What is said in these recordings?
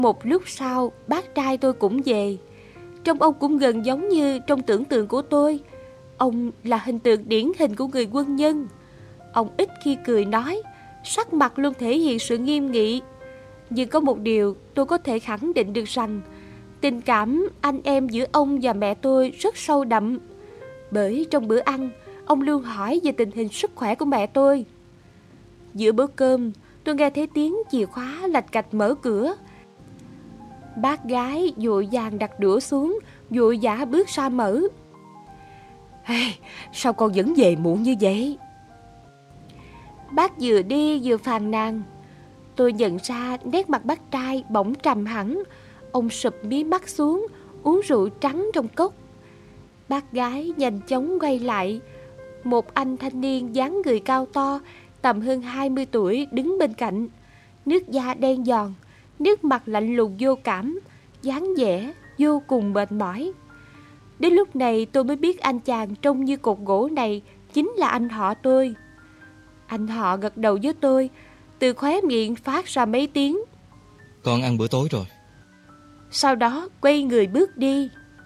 Một lúc sau, bác trai tôi cũng về. Trông ông cũng gần giống như trong tưởng tượng của tôi. Ông là hình tượng điển hình của người quân nhân. Ông ít khi cười nói, sắc mặt luôn thể hiện sự nghiêm nghị. Nhưng có một điều tôi có thể khẳng định được rằng tình cảm anh em giữa ông và mẹ tôi rất sâu đậm. Bởi trong bữa ăn, ông luôn hỏi về tình hình sức khỏe của mẹ tôi. Giữa bữa cơm, tôi nghe thấy tiếng chìa khóa lạch cạch mở cửa. Bác gái vội vàng đặt đũa xuống, vội vã bước ra mở. Hey, sao con vẫn về muộn như vậy? Bác vừa đi vừa phàn nàn. Tôi nhận ra nét mặt bác trai bỗng trầm hẳn. Ông sụp mí mắt xuống, uống rượu trắng trong cốc. Bác gái nhanh chóng quay lại. Một anh thanh niên dáng người cao to, tầm hơn 20 tuổi đứng bên cạnh. Nước da đen giòn, nước mặt lạnh lùng vô cảm, dáng vẻ vô cùng mệt mỏi. Đến lúc này tôi mới biết anh chàng trông như cột gỗ này chính là anh họ tôi. Anh họ gật đầu với tôi, từ khóe miệng phát ra mấy tiếng. Con ăn bữa tối rồi. Sau đó quay người bước đi.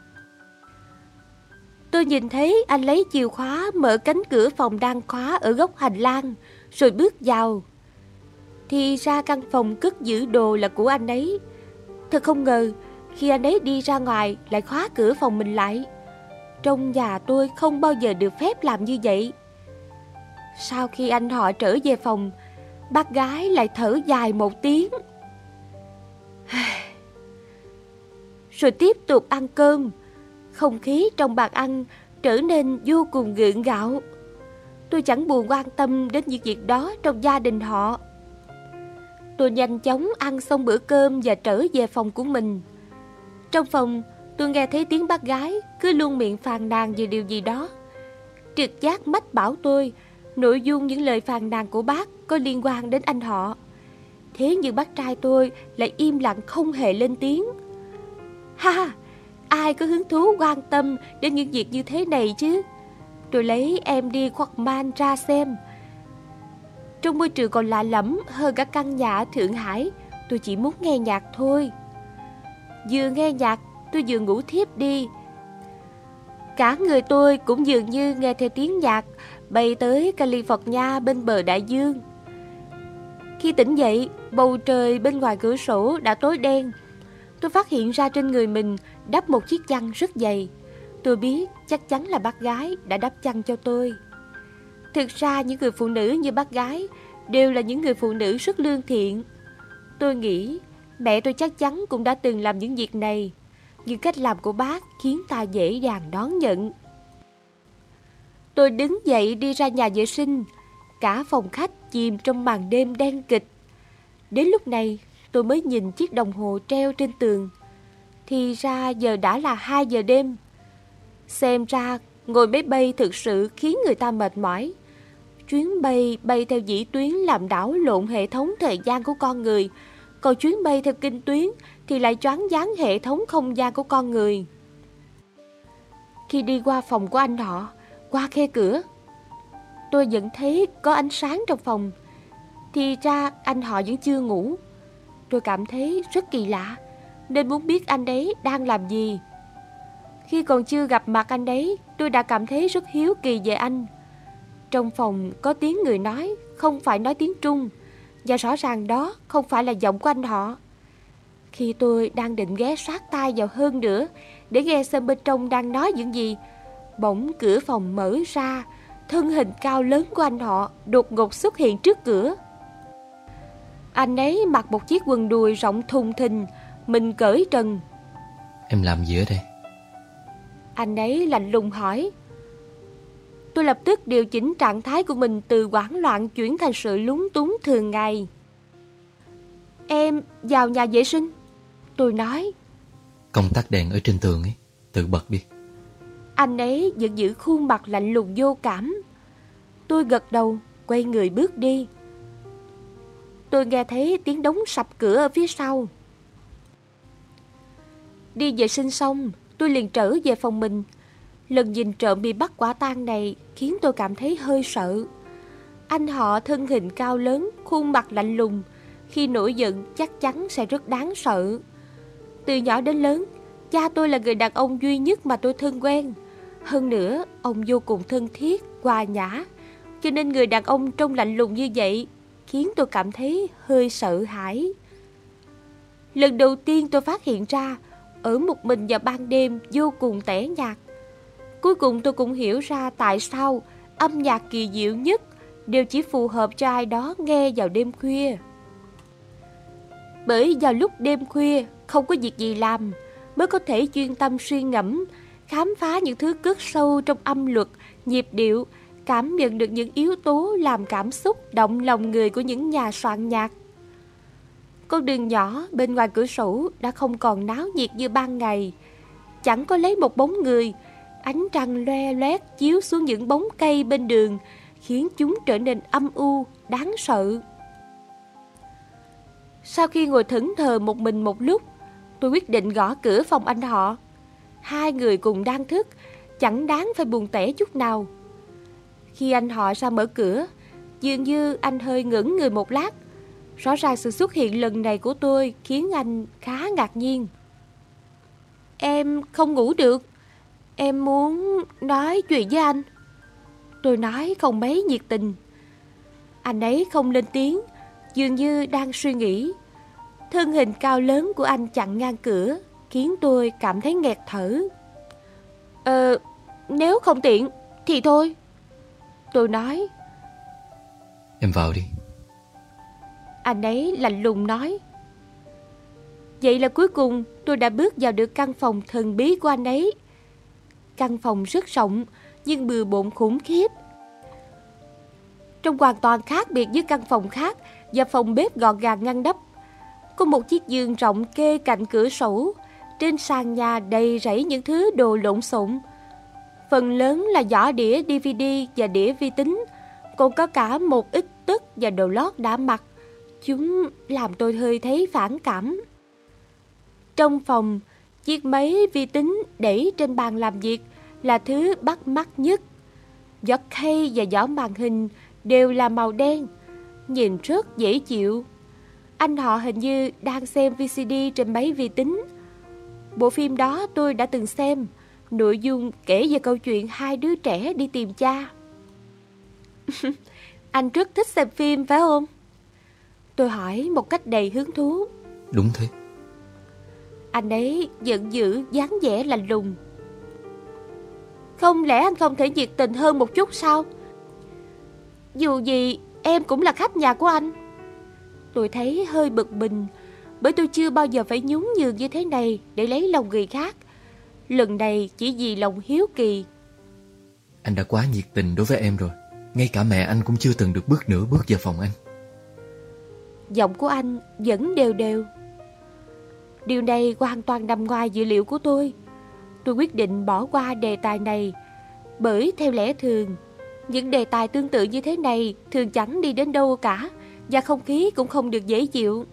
Tôi nhìn thấy anh lấy chìa khóa mở cánh cửa phòng đang khóa ở góc hành lang, rồi bước vào. Thì ra căn phòng cất giữ đồ là của anh ấy. Thật không ngờ, khi anh ấy đi ra ngoài lại khóa cửa phòng mình lại. Trong nhà tôi không bao giờ được phép làm như vậy. Sau khi anh họ trở về phòng, bác gái lại thở dài một tiếng. Rồi tiếp tục ăn cơm. Không khí trong bàn ăn trở nên vô cùng gượng gạo. Tôi chẳng buồn quan tâm đến những việc đó trong gia đình họ. Tôi nhanh chóng ăn xong bữa cơm và trở về phòng của mình. Trong phòng, tôi nghe thấy tiếng bác gái cứ luôn miệng phàn nàn về điều gì đó. Trực giác mách bảo tôi nội dung những lời phàn nàn của bác có liên quan đến anh họ. Thế nhưng bác trai tôi lại im lặng không hề lên tiếng. Ha! Ai có hứng thú quan tâm đến những việc như thế này chứ? Tôi lấy MD Walkman ra xem. Trong môi trường còn lạ lẫm hơn cả căn nhà ở Thượng Hải, tôi chỉ muốn nghe nhạc thôi. Vừa nghe nhạc, tôi vừa ngủ thiếp đi. Cả người tôi cũng dường như nghe theo tiếng nhạc bay tới California bên bờ đại dương. Khi tỉnh dậy, bầu trời bên ngoài cửa sổ đã tối đen. Tôi phát hiện ra trên người mình đắp một chiếc chăn rất dày. Tôi biết chắc chắn là bác gái đã đắp chăn cho tôi. Thực ra những người phụ nữ như bác gái đều là những người phụ nữ rất lương thiện. Tôi nghĩ mẹ tôi chắc chắn cũng đã từng làm những việc này, nhưng cách làm của bác khiến ta dễ dàng đón nhận. Tôi đứng dậy đi ra nhà vệ sinh. Cả phòng khách chìm trong màn đêm đen kịch. Đến lúc này tôi mới nhìn chiếc đồng hồ treo trên tường. Thì ra giờ đã là 2 giờ đêm. Xem ra ngồi máy bay thực sự khiến người ta mệt mỏi. Chuyến bay bay theo vĩ tuyến làm đảo lộn hệ thống thời gian của con người. Còn chuyến bay theo kinh tuyến thì lại choáng váng hệ thống không gian của con người. Khi đi qua phòng của anh họ, qua khe cửa, tôi vẫn thấy có ánh sáng trong phòng. Thì ra anh họ vẫn chưa ngủ. Tôi cảm thấy rất kỳ lạ, nên muốn biết anh ấy đang làm gì. Khi còn chưa gặp mặt anh ấy, tôi đã cảm thấy rất hiếu kỳ về anh. Trong phòng có tiếng người nói, không phải nói tiếng Trung, và rõ ràng đó không phải là giọng của anh họ. Khi tôi đang định ghé sát tai vào hơn nữa để nghe xem bên trong đang nói những gì, bỗng cửa phòng mở ra, thân hình cao lớn của anh họ đột ngột xuất hiện trước cửa. Anh ấy mặc một chiếc quần đùi rộng thùng thình, mình cởi trần. Em làm gì ở đây? Anh ấy lạnh lùng hỏi. Tôi lập tức điều chỉnh trạng thái của mình từ hoảng loạn chuyển thành sự lúng túng thường ngày. Em vào nhà vệ sinh, tôi nói. Công tắc đèn ở trên tường ấy, tự bật đi. Anh ấy vẫn giữ khuôn mặt lạnh lùng vô cảm. Tôi gật đầu, quay người bước đi. Tôi nghe thấy tiếng đóng sập cửa ở phía sau. Đi vệ sinh xong, tôi liền trở về phòng mình. Lần nhìn trộm bị bắt quả tang này khiến tôi cảm thấy hơi sợ. Anh họ thân hình cao lớn, khuôn mặt lạnh lùng, khi nổi giận chắc chắn sẽ rất đáng sợ. Từ nhỏ đến lớn, cha tôi là người đàn ông duy nhất mà tôi thân quen. Hơn nữa, ông vô cùng thân thiết, hòa nhã, cho nên người đàn ông trông lạnh lùng như vậy khiến tôi cảm thấy hơi sợ hãi. Lần đầu tiên tôi phát hiện ra, ở một mình vào ban đêm vô cùng tẻ nhạt. Cuối cùng tôi cũng hiểu ra tại sao âm nhạc kỳ diệu nhất đều chỉ phù hợp cho ai đó nghe vào đêm khuya. Bởi vào lúc đêm khuya không có việc gì làm, mới có thể chuyên tâm suy ngẫm, khám phá những thứ cất sâu trong âm luật, nhịp điệu, cảm nhận được những yếu tố làm cảm xúc động lòng người của những nhà soạn nhạc. Con đường nhỏ bên ngoài cửa sổ đã không còn náo nhiệt như ban ngày. Chẳng có lấy một bóng người, ánh trăng loe loét chiếu xuống những bóng cây bên đường, khiến chúng trở nên âm u, đáng sợ. Sau khi ngồi thẫn thờ một mình một lúc, tôi quyết định gõ cửa phòng anh họ. Hai người cùng đang thức, chẳng đáng phải buồn tẻ chút nào. Khi anh họ ra mở cửa, dường như anh hơi ngẩn người một lát. Rõ ràng sự xuất hiện lần này của tôi khiến anh khá ngạc nhiên. Em không ngủ được, em muốn nói chuyện với anh. Tôi nói không mấy nhiệt tình. Anh ấy không lên tiếng, dường như đang suy nghĩ. Thân hình cao lớn của anh chặn ngang cửa, khiến tôi cảm thấy nghẹt thở. Nếu không tiện thì thôi, tôi nói. Em vào đi. Anh ấy lạnh lùng nói. Vậy là cuối cùng tôi đã bước vào được căn phòng thần bí của anh ấy. Căn phòng rất rộng nhưng bừa bộn khủng khiếp. Trông hoàn toàn khác biệt với căn phòng khác và phòng bếp gọn gàng ngăn nắp. Có một chiếc giường rộng kê cạnh cửa sổ. Trên sàn nhà đầy rẫy những thứ đồ lộn xộn. Phần lớn là giỏ đĩa DVD và đĩa vi tính, còn có cả một ít tất và đồ lót đã mặc. Chúng làm tôi hơi thấy phản cảm. Trong phòng, chiếc máy vi tính để trên bàn làm việc là thứ bắt mắt nhất. Giỏ khay và giỏ màn hình đều là màu đen, nhìn rất dễ chịu. Anh họ hình như đang xem VCD trên máy vi tính. Bộ phim đó tôi đã từng xem. Nội dung kể về câu chuyện hai đứa trẻ đi tìm cha. Anh rất thích xem phim phải không? Tôi hỏi một cách đầy hứng thú. Đúng thế. Anh ấy giận dữ, dáng vẻ lạnh lùng. Không lẽ anh không thể nhiệt tình hơn một chút sao? Dù gì em cũng là khách nhà của anh. Tôi thấy hơi bực mình, bởi tôi chưa bao giờ phải nhún nhường như thế này để lấy lòng người khác. Lần này chỉ vì lòng hiếu kỳ. Anh đã quá nhiệt tình đối với em rồi. Ngay cả mẹ anh cũng chưa từng được bước nửa bước vào phòng anh. Giọng của anh vẫn đều đều. Điều này hoàn toàn nằm ngoài dự liệu của tôi. Tôi quyết định bỏ qua đề tài này, bởi theo lẽ thường, những đề tài tương tự như thế này thường chẳng đi đến đâu cả, và không khí cũng không được dễ chịu.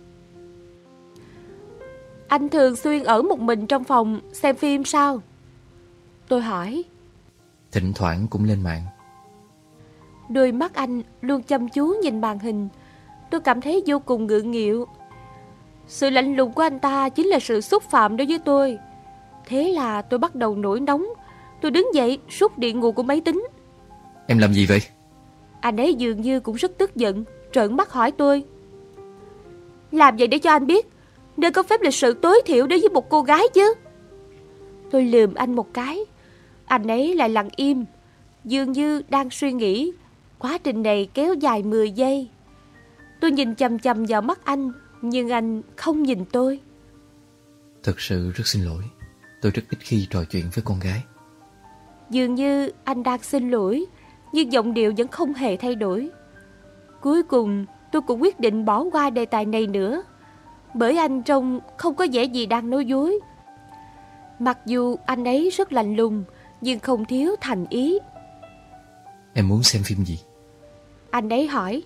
Anh thường xuyên ở một mình trong phòng xem phim sao? Tôi hỏi. Thỉnh thoảng cũng lên mạng. Đôi mắt anh luôn chăm chú nhìn màn hình. Tôi cảm thấy vô cùng ngượng nghịu. Sự lạnh lùng của anh ta chính là sự xúc phạm đối với tôi. Thế là tôi bắt đầu nổi nóng. Tôi đứng dậy rút điện nguồn của máy tính. Em làm gì vậy? Anh ấy dường như cũng rất tức giận, trợn mắt hỏi tôi. Làm vậy để cho anh biết nên có phép lịch sự tối thiểu đối với một cô gái chứ. Tôi lườm anh một cái. Anh ấy lại lặng im, dường như đang suy nghĩ. Quá trình này kéo dài 10 giây. Tôi nhìn chằm chằm vào mắt anh, nhưng anh không nhìn tôi. Thật sự rất xin lỗi. Tôi rất ít khi trò chuyện với con gái. Dường như anh đang xin lỗi, nhưng giọng điệu vẫn không hề thay đổi. Cuối cùng tôi cũng quyết định bỏ qua đề tài này nữa, bởi anh trông không có vẻ gì đang nói dối. Mặc dù anh ấy rất lạnh lùng, nhưng không thiếu thành ý. Em muốn xem phim gì? Anh ấy hỏi.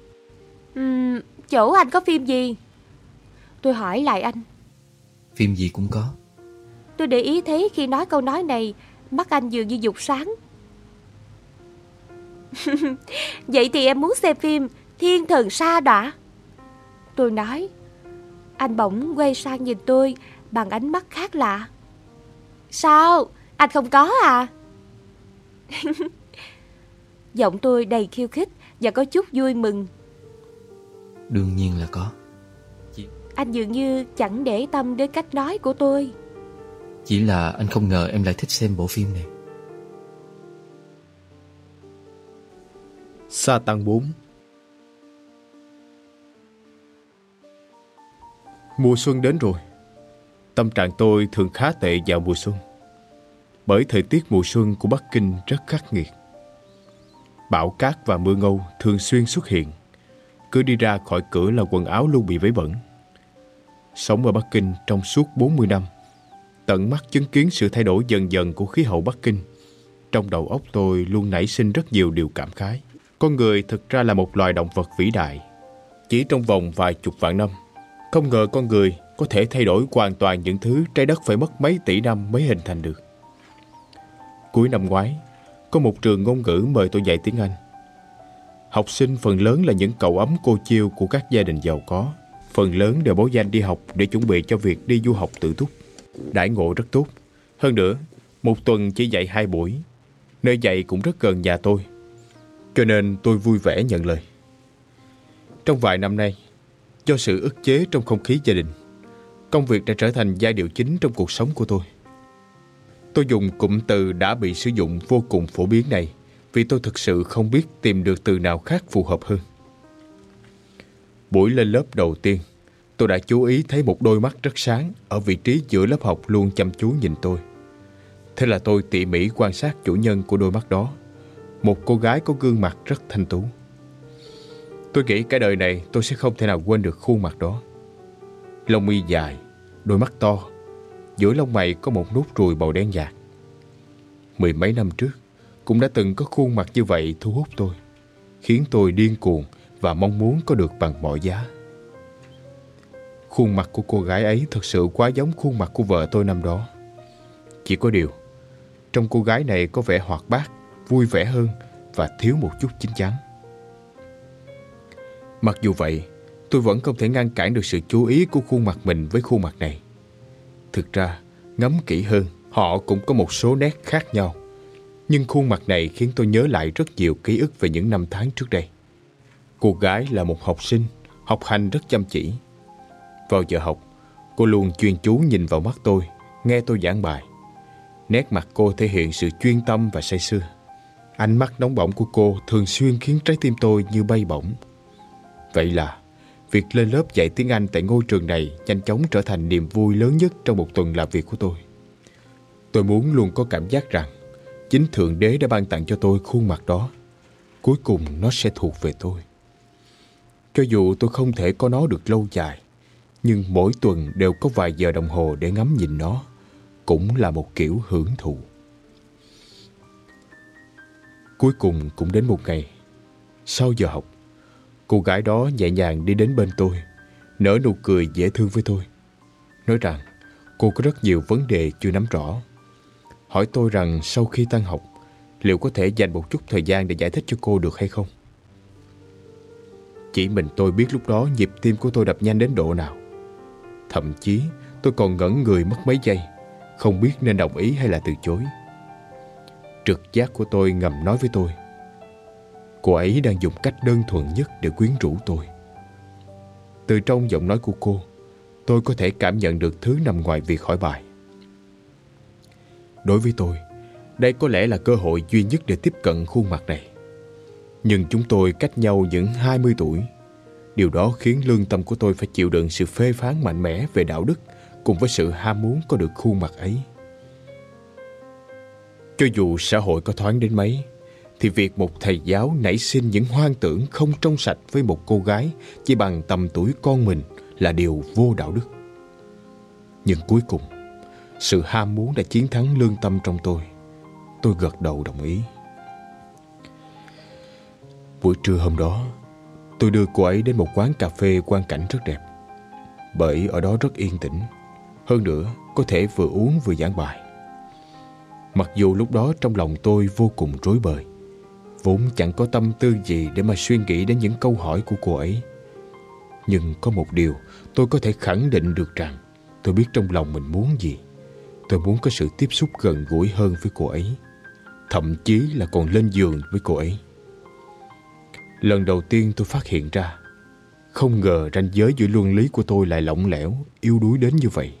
Chỗ anh có phim gì? Tôi hỏi lại anh. Phim gì cũng có. Tôi để ý thấy khi nói câu nói này, mắt anh dường như dục sáng. Vậy thì em muốn xem phim Thiên Thần Sa Đọa. Tôi nói. Anh bỗng quay sang nhìn tôi bằng ánh mắt khác lạ. Sao? Anh không có à? Giọng tôi đầy khiêu khích và có chút vui mừng. Đương nhiên là có. Anh dường như chẳng để tâm đến cách nói của tôi. Chỉ là anh không ngờ em lại thích xem bộ phim này. Satan 4. Mùa xuân đến rồi. Tâm trạng tôi thường khá tệ vào mùa xuân, bởi thời tiết mùa xuân của Bắc Kinh rất khắc nghiệt. Bão cát và mưa ngâu thường xuyên xuất hiện. Cứ đi ra khỏi cửa là quần áo luôn bị vấy bẩn. Sống ở Bắc Kinh trong suốt 40 năm, tận mắt chứng kiến sự thay đổi dần dần của khí hậu Bắc Kinh, trong đầu óc tôi luôn nảy sinh rất nhiều điều cảm khái. Con người thực ra là một loài động vật vĩ đại. Chỉ trong vòng vài chục vạn năm, không ngờ con người có thể thay đổi hoàn toàn những thứ trái đất phải mất mấy tỷ năm mới hình thành được. Cuối năm ngoái, có một trường ngôn ngữ mời tôi dạy tiếng Anh. Học sinh phần lớn là những cậu ấm cô chiêu của các gia đình giàu có. Phần lớn đều báo danh đi học để chuẩn bị cho việc đi du học tự túc. Đãi ngộ rất tốt. Hơn nữa, một tuần chỉ dạy 2 buổi. Nơi dạy cũng rất gần nhà tôi, cho nên tôi vui vẻ nhận lời. Trong vài năm nay, do sự ức chế trong không khí gia đình, công việc đã trở thành giai điệu chính trong cuộc sống của tôi. Tôi dùng cụm từ đã bị sử dụng vô cùng phổ biến này vì tôi thực sự không biết tìm được từ nào khác phù hợp hơn. Buổi lên lớp đầu tiên, tôi đã chú ý thấy một đôi mắt rất sáng ở vị trí giữa lớp học luôn chăm chú nhìn tôi. Thế là tôi tỉ mỉ quan sát chủ nhân của đôi mắt đó, một cô gái có gương mặt rất thanh tú. Tôi nghĩ cả đời này tôi sẽ không thể nào quên được khuôn mặt đó. Lông mi dài, đôi mắt to, giữa lông mày có một nốt ruồi màu đen nhạt. Mười mấy năm trước, cũng đã từng có khuôn mặt như vậy thu hút tôi, khiến tôi điên cuồng và mong muốn có được bằng mọi giá. Khuôn mặt của cô gái ấy thật sự quá giống khuôn mặt của vợ tôi năm đó. Chỉ có điều, trong cô gái này có vẻ hoạt bát, vui vẻ hơn và thiếu một chút chín chắn. Mặc dù vậy, tôi vẫn không thể ngăn cản được sự chú ý của khuôn mặt mình với khuôn mặt này. Thực ra, ngắm kỹ hơn, họ cũng có một số nét khác nhau. Nhưng khuôn mặt này khiến tôi nhớ lại rất nhiều ký ức về những năm tháng trước đây. Cô gái là một học sinh, học hành rất chăm chỉ. Vào giờ học, cô luôn chuyên chú nhìn vào mắt tôi, nghe tôi giảng bài. Nét mặt cô thể hiện sự chuyên tâm và say sưa. Ánh mắt nóng bỏng của cô thường xuyên khiến trái tim tôi như bay bổng. Vậy là việc lên lớp dạy tiếng Anh tại ngôi trường này nhanh chóng trở thành niềm vui lớn nhất trong một tuần làm việc của tôi. Tôi muốn luôn có cảm giác rằng chính Thượng Đế đã ban tặng cho tôi khuôn mặt đó. Cuối cùng nó sẽ thuộc về tôi. Cho dù tôi không thể có nó được lâu dài, nhưng mỗi tuần đều có vài giờ đồng hồ để ngắm nhìn nó, cũng là một kiểu hưởng thụ. Cuối cùng cũng đến một ngày, sau giờ học, cô gái đó nhẹ nhàng đi đến bên tôi, nở nụ cười dễ thương với tôi, nói rằng cô có rất nhiều vấn đề chưa nắm rõ. Hỏi tôi rằng sau khi tan học, liệu có thể dành một chút thời gian để giải thích cho cô được hay không? Chỉ mình tôi biết lúc đó nhịp tim của tôi đập nhanh đến độ nào. Thậm chí tôi còn ngẩn người mất mấy giây, không biết nên đồng ý hay là từ chối. Trực giác của tôi ngầm nói với tôi, cô ấy đang dùng cách đơn thuần nhất để quyến rũ tôi. Từ trong giọng nói của cô, tôi có thể cảm nhận được thứ nằm ngoài việc hỏi bài. Đối với tôi, đây có lẽ là cơ hội duy nhất để tiếp cận khuôn mặt này. Nhưng chúng tôi cách nhau những 20 tuổi. Điều đó khiến lương tâm của tôi phải chịu đựng sự phê phán mạnh mẽ về đạo đức cùng với sự ham muốn có được khuôn mặt ấy. Cho dù xã hội có thoáng đến mấy, thì việc một thầy giáo nảy sinh những hoang tưởng không trong sạch với một cô gái chỉ bằng tầm tuổi con mình là điều vô đạo đức. Nhưng cuối cùng, sự ham muốn đã chiến thắng lương tâm trong tôi. Tôi gật đầu đồng ý. Buổi trưa hôm đó, tôi đưa cô ấy đến một quán cà phê quang cảnh rất đẹp, bởi ở đó rất yên tĩnh. Hơn nữa, có thể vừa uống vừa giảng bài. Mặc dù lúc đó trong lòng tôi vô cùng rối bời, vốn chẳng có tâm tư gì để mà suy nghĩ đến những câu hỏi của cô ấy. Nhưng có một điều tôi có thể khẳng định được rằng tôi biết trong lòng mình muốn gì. Tôi muốn có sự tiếp xúc gần gũi hơn với cô ấy, thậm chí là còn lên giường với cô ấy. Lần đầu tiên tôi phát hiện ra, không ngờ ranh giới giữa luân lý của tôi lại lỏng lẻo, yếu đuối đến như vậy.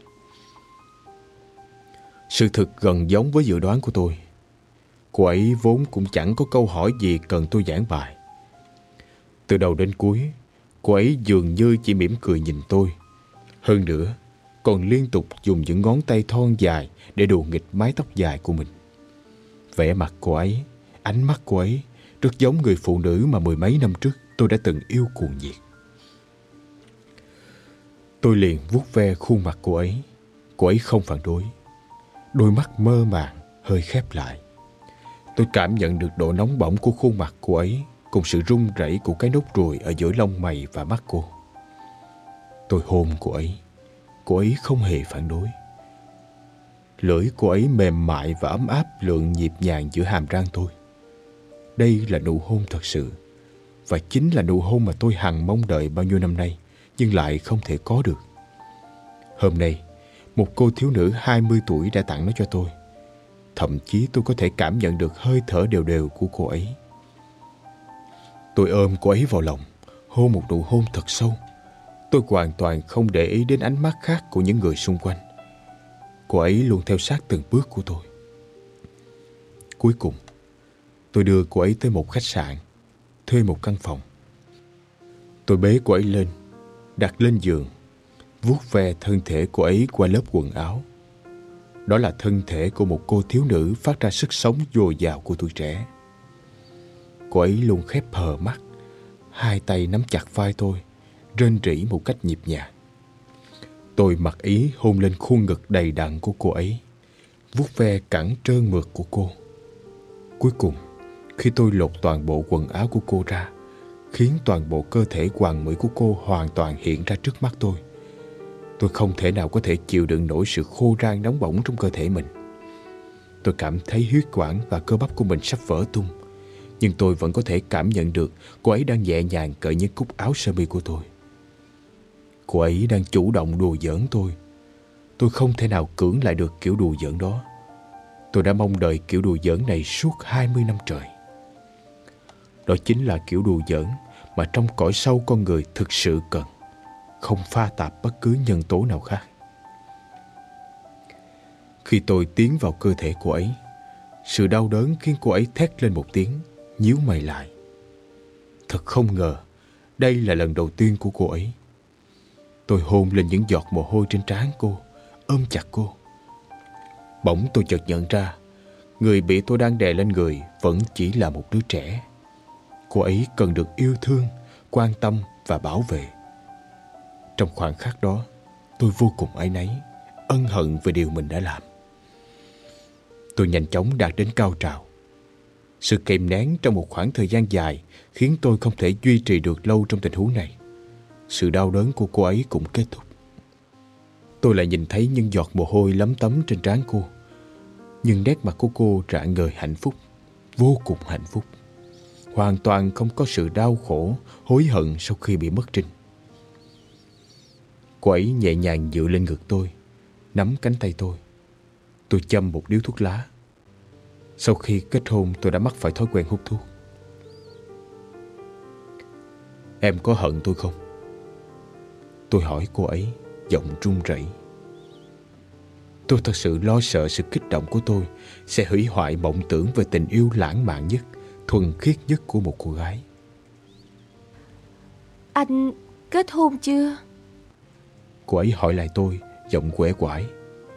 Sự thực gần giống với dự đoán của tôi. Cô ấy vốn cũng chẳng có câu hỏi gì cần tôi giảng bài. Từ đầu đến cuối, cô ấy dường như chỉ mỉm cười nhìn tôi. Hơn nữa, còn liên tục dùng những ngón tay thon dài để đùa nghịch mái tóc dài của mình. Vẻ mặt cô ấy, ánh mắt cô ấy rất giống người phụ nữ mà mười mấy năm trước tôi đã từng yêu cuồng nhiệt. Tôi liền vuốt ve khuôn mặt cô ấy. Cô ấy không phản đối. Đôi mắt mơ màng, hơi khép lại. Tôi cảm nhận được độ nóng bỏng của khuôn mặt cô ấy cùng sự run rẩy của cái nốt ruồi ở giữa lông mày và mắt cô. Tôi hôn cô ấy. Cô ấy không hề phản đối. Lưỡi cô ấy mềm mại và ấm áp lượn nhịp nhàng giữa hàm răng tôi. Đây là nụ hôn thật sự, và chính là nụ hôn mà tôi hằng mong đợi bao nhiêu năm nay, nhưng lại không thể có được. Hôm nay, một cô thiếu nữ 20 tuổi đã tặng nó cho tôi. Thậm chí tôi có thể cảm nhận được hơi thở đều đều của cô ấy. Tôi ôm cô ấy vào lòng, hôn một nụ hôn thật sâu. Tôi hoàn toàn không để ý đến ánh mắt khác của những người xung quanh. Cô ấy luôn theo sát từng bước của tôi. Cuối cùng, tôi đưa cô ấy tới một khách sạn, thuê một căn phòng. Tôi bế cô ấy lên, đặt lên giường, vuốt ve thân thể cô ấy qua lớp quần áo. Đó là thân thể của một cô thiếu nữ phát ra sức sống dồi dào của tuổi trẻ. Cô ấy luôn khép hờ mắt, hai tay nắm chặt vai tôi, rên rỉ một cách nhịp nhàng. Tôi mặc ý hôn lên khuôn ngực đầy đặn của cô ấy, vuốt ve cẳng trơn mượt của cô. Cuối cùng, khi tôi lột toàn bộ quần áo của cô ra, khiến toàn bộ cơ thể hoàn mỹ của cô hoàn toàn hiện ra trước mắt tôi không thể nào có thể chịu đựng nổi sự khô rang nóng bỏng trong cơ thể mình. Tôi cảm thấy huyết quản và cơ bắp của mình sắp vỡ tung, nhưng tôi vẫn có thể cảm nhận được cô ấy đang nhẹ nhàng cởi những cúc áo sơ mi của tôi. Cô ấy đang chủ động đùa giỡn tôi. Tôi không thể nào cưỡng lại được kiểu đùa giỡn đó. Tôi đã mong đợi kiểu đùa giỡn này suốt 20 năm trời. Đó chính là kiểu đùa giỡn mà trong cõi sâu con người thực sự cần, không pha tạp bất cứ nhân tố nào khác. Khi tôi tiến vào cơ thể cô ấy, sự đau đớn khiến cô ấy thét lên một tiếng, nhíu mày lại. Thật không ngờ, đây là lần đầu tiên của cô ấy. Tôi hôn lên những giọt mồ hôi trên trán cô, ôm chặt cô. Bỗng tôi chợt nhận ra, người bị tôi đang đè lên người vẫn chỉ là một đứa trẻ. Cô ấy cần được yêu thương, quan tâm và bảo vệ. Trong khoảnh khắc đó, tôi vô cùng áy náy, ân hận về điều mình đã làm. Tôi nhanh chóng đạt đến cao trào. Sự kìm nén trong một khoảng thời gian dài khiến tôi không thể duy trì được lâu trong tình huống này. Sự đau đớn của cô ấy cũng kết thúc. Tôi lại nhìn thấy những giọt mồ hôi lấm tấm trên trán cô. Nhưng nét mặt của cô rạng ngời hạnh phúc, vô cùng hạnh phúc. Hoàn toàn không có sự đau khổ, hối hận sau khi bị mất Trinh. Cô ấy nhẹ nhàng dựa lên ngực tôi, nắm cánh tay tôi. Tôi châm một điếu thuốc lá. Sau khi kết hôn, tôi đã mắc phải thói quen hút thuốc. Em có hận tôi không? Tôi hỏi cô ấy, giọng run rẩy. Tôi thật sự lo sợ sự kích động của tôi sẽ hủy hoại mộng tưởng về tình yêu lãng mạn nhất, thuần khiết nhất của một cô gái. Anh kết hôn chưa? Cô ấy hỏi lại tôi, giọng quể quải.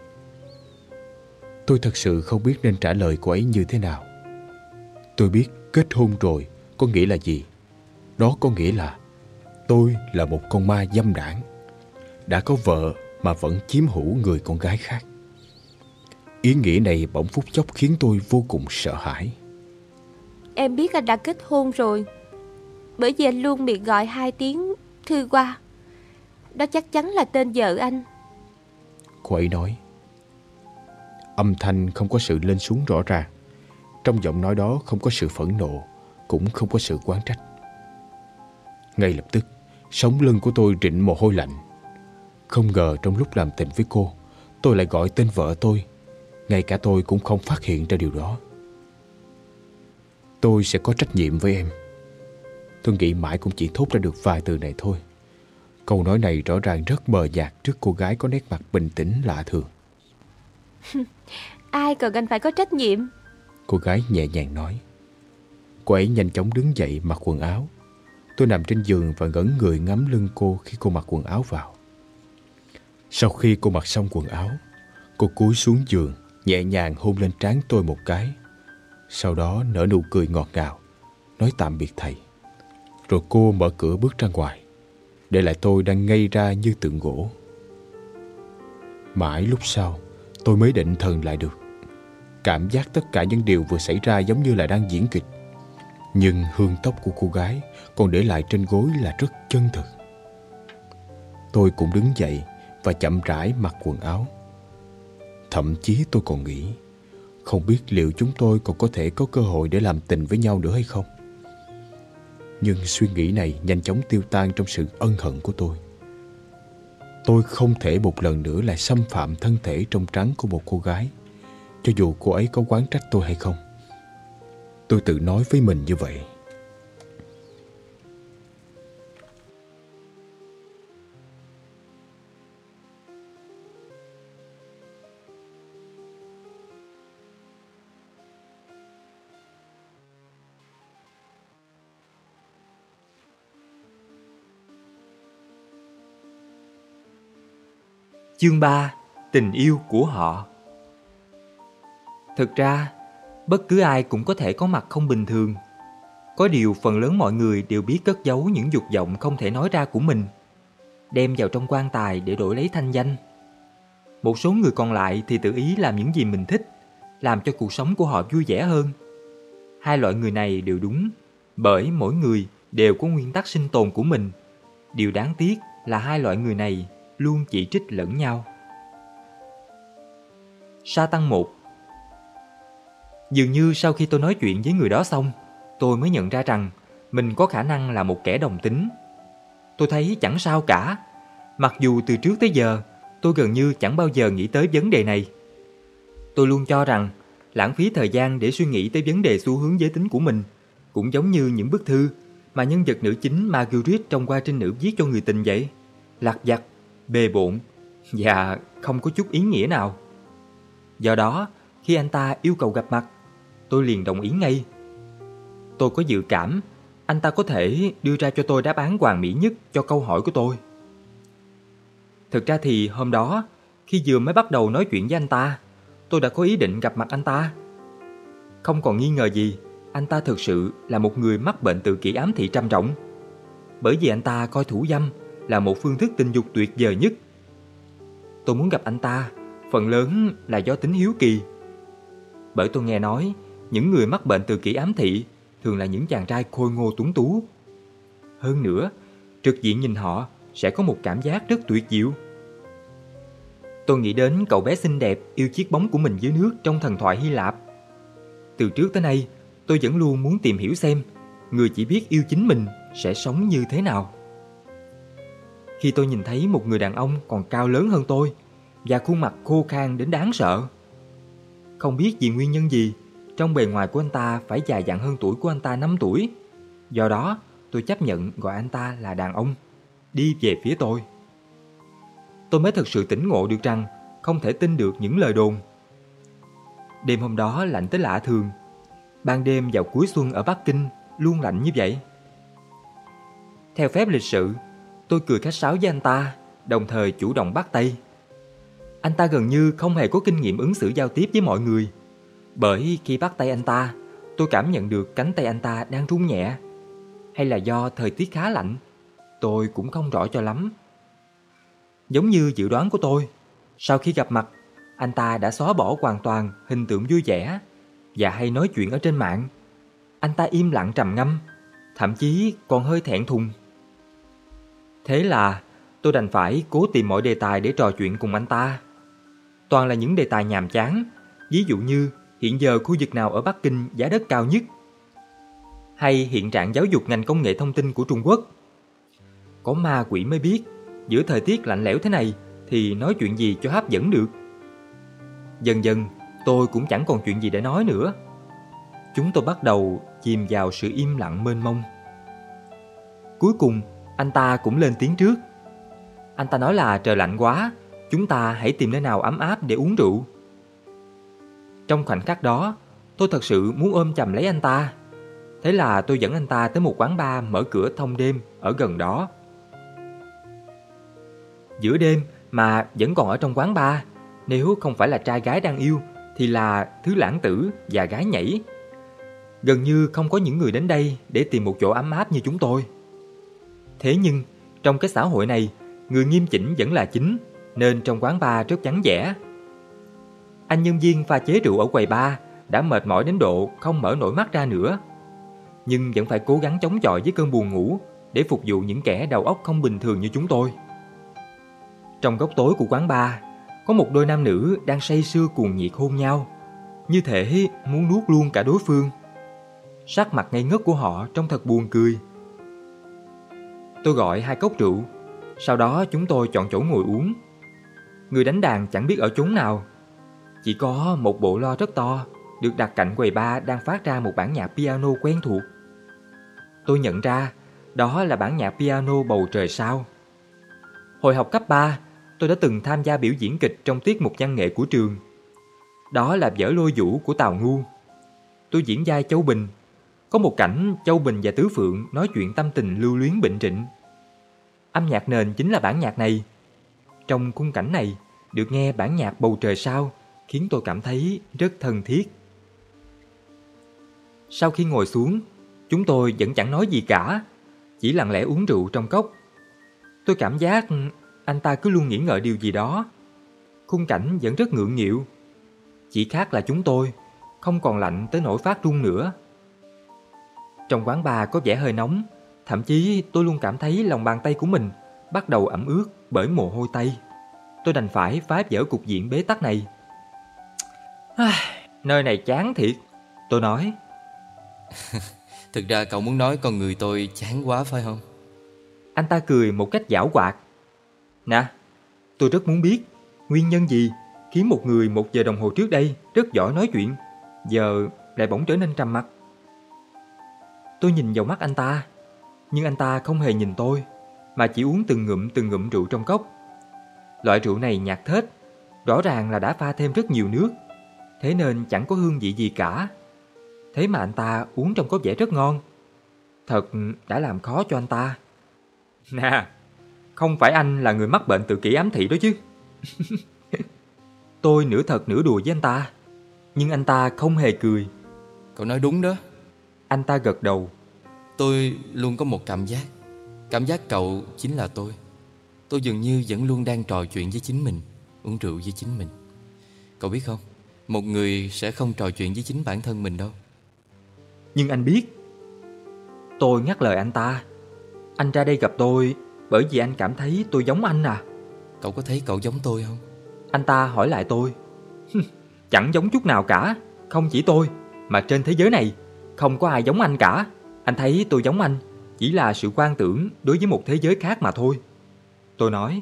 Tôi thật sự không biết nên trả lời cô ấy như thế nào. Tôi biết kết hôn rồi có nghĩa là gì. Đó có nghĩa là tôi là một con ma dâm đảng, đã có vợ mà vẫn chiếm hữu người con gái khác. Ý nghĩa này bỗng phút chốc khiến tôi vô cùng sợ hãi. Em biết anh đã kết hôn rồi, bởi vì anh luôn miệng gọi 2 tiếng Thư Hoa. Đó chắc chắn là tên vợ anh. Cô ấy nói. Âm thanh không có sự lên xuống rõ ràng. Trong giọng nói đó không có sự phẫn nộ, cũng không có sự oán trách. Ngay lập tức, Sống lưng của tôi rịn mồ hôi lạnh. Không ngờ trong lúc làm tình với cô, tôi lại gọi tên vợ tôi. Ngay cả tôi cũng không phát hiện ra điều đó. Tôi sẽ có trách nhiệm với em. Tôi nghĩ mãi cũng chỉ thốt ra được vài từ này thôi. Câu nói này rõ ràng rất mờ nhạt trước cô gái có nét mặt bình tĩnh lạ thường. Ai cần anh phải có trách nhiệm? Cô gái nhẹ nhàng nói. Cô ấy nhanh chóng đứng dậy mặc quần áo. Tôi nằm trên giường và ngẩn người ngắm lưng cô khi cô mặc quần áo vào. Sau khi cô mặc xong quần áo, cô cúi xuống giường, nhẹ nhàng hôn lên trán tôi một cái. Sau đó nở nụ cười ngọt ngào, nói tạm biệt thầy. Rồi cô mở cửa bước ra ngoài, để lại tôi đang ngây ra như tượng gỗ. Mãi lúc sau, tôi mới định thần lại được. Cảm giác tất cả những điều vừa xảy ra giống như là đang diễn kịch. Nhưng hương tóc của cô gái còn để lại trên gối là rất chân thực. Tôi cũng đứng dậy và chậm rãi mặc quần áo. Thậm chí tôi còn nghĩ, không biết liệu chúng tôi còn có thể có cơ hội để làm tình với nhau nữa hay không. Nhưng suy nghĩ này nhanh chóng tiêu tan trong sự ân hận của tôi. Tôi không thể một lần nữa lại xâm phạm thân thể trong trắng của một cô gái, cho dù cô ấy có oán trách tôi hay không. Tôi tự nói với mình như vậy. Chương 3. Tình yêu của họ. Thực ra, bất cứ ai cũng có thể có mặt không bình thường. Có điều phần lớn mọi người đều biết cất giấu những dục vọng không thể nói ra của mình, đem vào trong quan tài để đổi lấy thanh danh. Một số người còn lại thì tự ý làm những gì mình thích, làm cho cuộc sống của họ vui vẻ hơn. Hai loại người này đều đúng, bởi mỗi người đều có nguyên tắc sinh tồn của mình. Điều đáng tiếc là hai loại người này luôn chỉ trích lẫn nhau. Sa tăng 1. Dường như sau khi tôi nói chuyện với người đó xong, tôi mới nhận ra rằng mình có khả năng là một kẻ đồng tính. Tôi thấy chẳng sao cả. Mặc dù từ trước tới giờ, tôi gần như chẳng bao giờ nghĩ tới vấn đề này. Tôi luôn cho rằng lãng phí thời gian để suy nghĩ tới vấn đề xu hướng giới tính của mình cũng giống như những bức thư mà nhân vật nữ chính Marguerite trong Qua Trinh Nữ viết cho người tình vậy. Lặt vặt, bề bộn và không có chút ý nghĩa nào. Do đó, khi anh ta yêu cầu gặp mặt, tôi liền đồng ý ngay. Tôi có dự cảm anh ta có thể đưa ra cho tôi đáp án hoàn mỹ nhất cho câu hỏi của tôi. Thực ra thì hôm đó, khi vừa mới bắt đầu nói chuyện với anh ta, tôi đã có ý định gặp mặt anh ta. Không còn nghi ngờ gì, anh ta thực sự là một người mắc bệnh tự kỷ ám thị trầm trọng. Bởi vì anh ta coi thủ dâm là một phương thức tình dục tuyệt vời nhất. Tôi muốn gặp anh ta, phần lớn là do tính hiếu kỳ. Bởi tôi nghe nói, những người mắc bệnh tự kỷ ám thị thường là những chàng trai khôi ngô tuấn tú. Hơn nữa, trực diện nhìn họ sẽ có một cảm giác rất tuyệt diệu. Tôi nghĩ đến cậu bé xinh đẹp yêu chiếc bóng của mình dưới nước trong thần thoại Hy Lạp. Từ trước tới nay, tôi vẫn luôn muốn tìm hiểu xem người chỉ biết yêu chính mình sẽ sống như thế nào. Khi tôi nhìn thấy một người đàn ông còn cao lớn hơn tôi và khuôn mặt khô khan đến đáng sợ. Không biết vì nguyên nhân gì, trong bề ngoài của anh ta phải già dặn hơn tuổi của anh ta 5 tuổi. Do đó, tôi chấp nhận gọi anh ta là đàn ông, đi về phía tôi. Tôi mới thực sự tỉnh ngộ được rằng không thể tin được những lời đồn. Đêm hôm đó lạnh tới lạ thường. Ban đêm vào cuối xuân ở Bắc Kinh luôn lạnh như vậy. Theo phép lịch sự, tôi cười khách sáo với anh ta, đồng thời chủ động bắt tay. Anh ta gần như không hề có kinh nghiệm ứng xử giao tiếp với mọi người. Bởi khi bắt tay anh ta, tôi cảm nhận được cánh tay anh ta đang run nhẹ. Hay là do thời tiết khá lạnh, tôi cũng không rõ cho lắm. Giống như dự đoán của tôi, sau khi gặp mặt, anh ta đã xóa bỏ hoàn toàn hình tượng vui vẻ và hay nói chuyện ở trên mạng. Anh ta im lặng trầm ngâm, thậm chí còn hơi thẹn thùng. Thế là tôi đành phải cố tìm mọi đề tài để trò chuyện cùng anh ta. Toàn là những đề tài nhàm chán, ví dụ như hiện giờ khu vực nào ở Bắc Kinh giá đất cao nhất, hay hiện trạng giáo dục ngành công nghệ thông tin của Trung Quốc. có ma quỷ mới biết, giữa thời tiết lạnh lẽo thế này thì nói chuyện gì cho hấp dẫn được. Dần dần tôi cũng chẳng còn chuyện gì để nói nữa. Chúng tôi bắt đầu chìm vào sự im lặng mênh mông. Cuối cùng anh ta cũng lên tiếng trước. Anh ta nói là trời lạnh quá, chúng ta hãy tìm nơi nào ấm áp để uống rượu. Trong khoảnh khắc đó, tôi thật sự muốn ôm chầm lấy anh ta. Thế là tôi dẫn anh ta tới một quán bar mở cửa thông đêm ở gần đó. Giữa đêm mà vẫn còn ở trong quán bar, nếu không phải là trai gái đang yêu thì là thứ lãng tử và gái nhảy. Gần như không có những người đến đây để tìm một chỗ ấm áp như chúng tôi. Thế nhưng trong cái xã hội này, người nghiêm chỉnh vẫn là chính, nên trong quán bar rất vắng vẻ. Anh nhân viên pha chế rượu ở quầy bar đã mệt mỏi đến độ không mở nổi mắt ra nữa, nhưng vẫn phải cố gắng chống chọi với cơn buồn ngủ để phục vụ những kẻ đầu óc không bình thường như chúng tôi. Trong góc tối của quán bar, có một đôi nam nữ đang say sưa cuồng nhiệt hôn nhau, như thể muốn nuốt luôn cả đối phương. Sắc mặt ngây ngất của họ trông thật buồn cười. Tôi gọi 2 cốc rượu, sau đó chúng tôi chọn chỗ ngồi uống. Người đánh đàn chẳng biết ở chốn nào. Chỉ có một bộ loa rất to được đặt cạnh quầy bar đang phát ra một bản nhạc piano quen thuộc. Tôi nhận ra đó là bản nhạc piano Bầu Trời Sao. Hồi học cấp 3, tôi đã từng tham gia biểu diễn kịch trong tiết mục văn nghệ của trường. Đó là Vở Lôi Vũ của Tào Ngu. Tôi diễn vai Châu Bình. Có một cảnh Châu Bình và Tứ Phượng nói chuyện tâm tình lưu luyến bệnh trịnh. Âm nhạc nền chính là bản nhạc này. Trong khung cảnh này, được nghe bản nhạc Bầu Trời Sao khiến tôi cảm thấy rất thân thiết. Sau khi ngồi xuống, chúng tôi vẫn chẳng nói gì cả, chỉ lặng lẽ uống rượu trong cốc. Tôi cảm giác anh ta cứ luôn nghĩ ngợi điều gì đó. Khung cảnh vẫn rất ngượng nghịu. Chỉ khác là chúng tôi không còn lạnh tới nỗi phát run nữa. Trong quán bar có vẻ hơi nóng, thậm chí tôi luôn cảm thấy lòng bàn tay của mình bắt đầu ẩm ướt bởi mồ hôi tay. Tôi đành phải phá vỡ cục diện bế tắc này. Nơi này chán thiệt, tôi nói. Thực ra cậu muốn nói con người tôi chán quá phải không? Anh ta cười một cách giảo hoạt. Nè, tôi rất muốn biết nguyên nhân gì khiến một người 1 giờ đồng hồ trước đây rất giỏi nói chuyện, giờ lại bỗng trở nên trầm mặc. Tôi nhìn vào mắt anh ta, nhưng anh ta không hề nhìn tôi, mà chỉ uống từng ngụm rượu trong cốc. Loại rượu này nhạt thết, rõ ràng là đã pha thêm rất nhiều nước, thế nên chẳng có hương vị gì cả. Thế mà anh ta uống trông có vẻ rất ngon. Thật đã làm khó cho anh ta. Nè, không phải anh là người mắc bệnh tự kỷ ám thị đó chứ? Tôi nửa thật nửa đùa với anh ta, nhưng anh ta không hề cười. Cậu nói đúng đó. Anh ta gật đầu. Tôi luôn có một cảm giác cậu chính là tôi. Tôi dường như vẫn luôn đang trò chuyện với chính mình, uống rượu với chính mình. Cậu biết không, một người sẽ không trò chuyện với chính bản thân mình đâu. Nhưng anh biết. Tôi ngắt lời anh ta. Anh ra đây gặp tôi bởi vì anh cảm thấy tôi giống anh à? Cậu có thấy cậu giống tôi không? Anh ta hỏi lại tôi. Chẳng giống chút nào cả. Không chỉ tôi, mà trên thế giới này không có ai giống anh cả. Anh thấy tôi giống anh chỉ là sự quan tưởng đối với một thế giới khác mà thôi, tôi nói.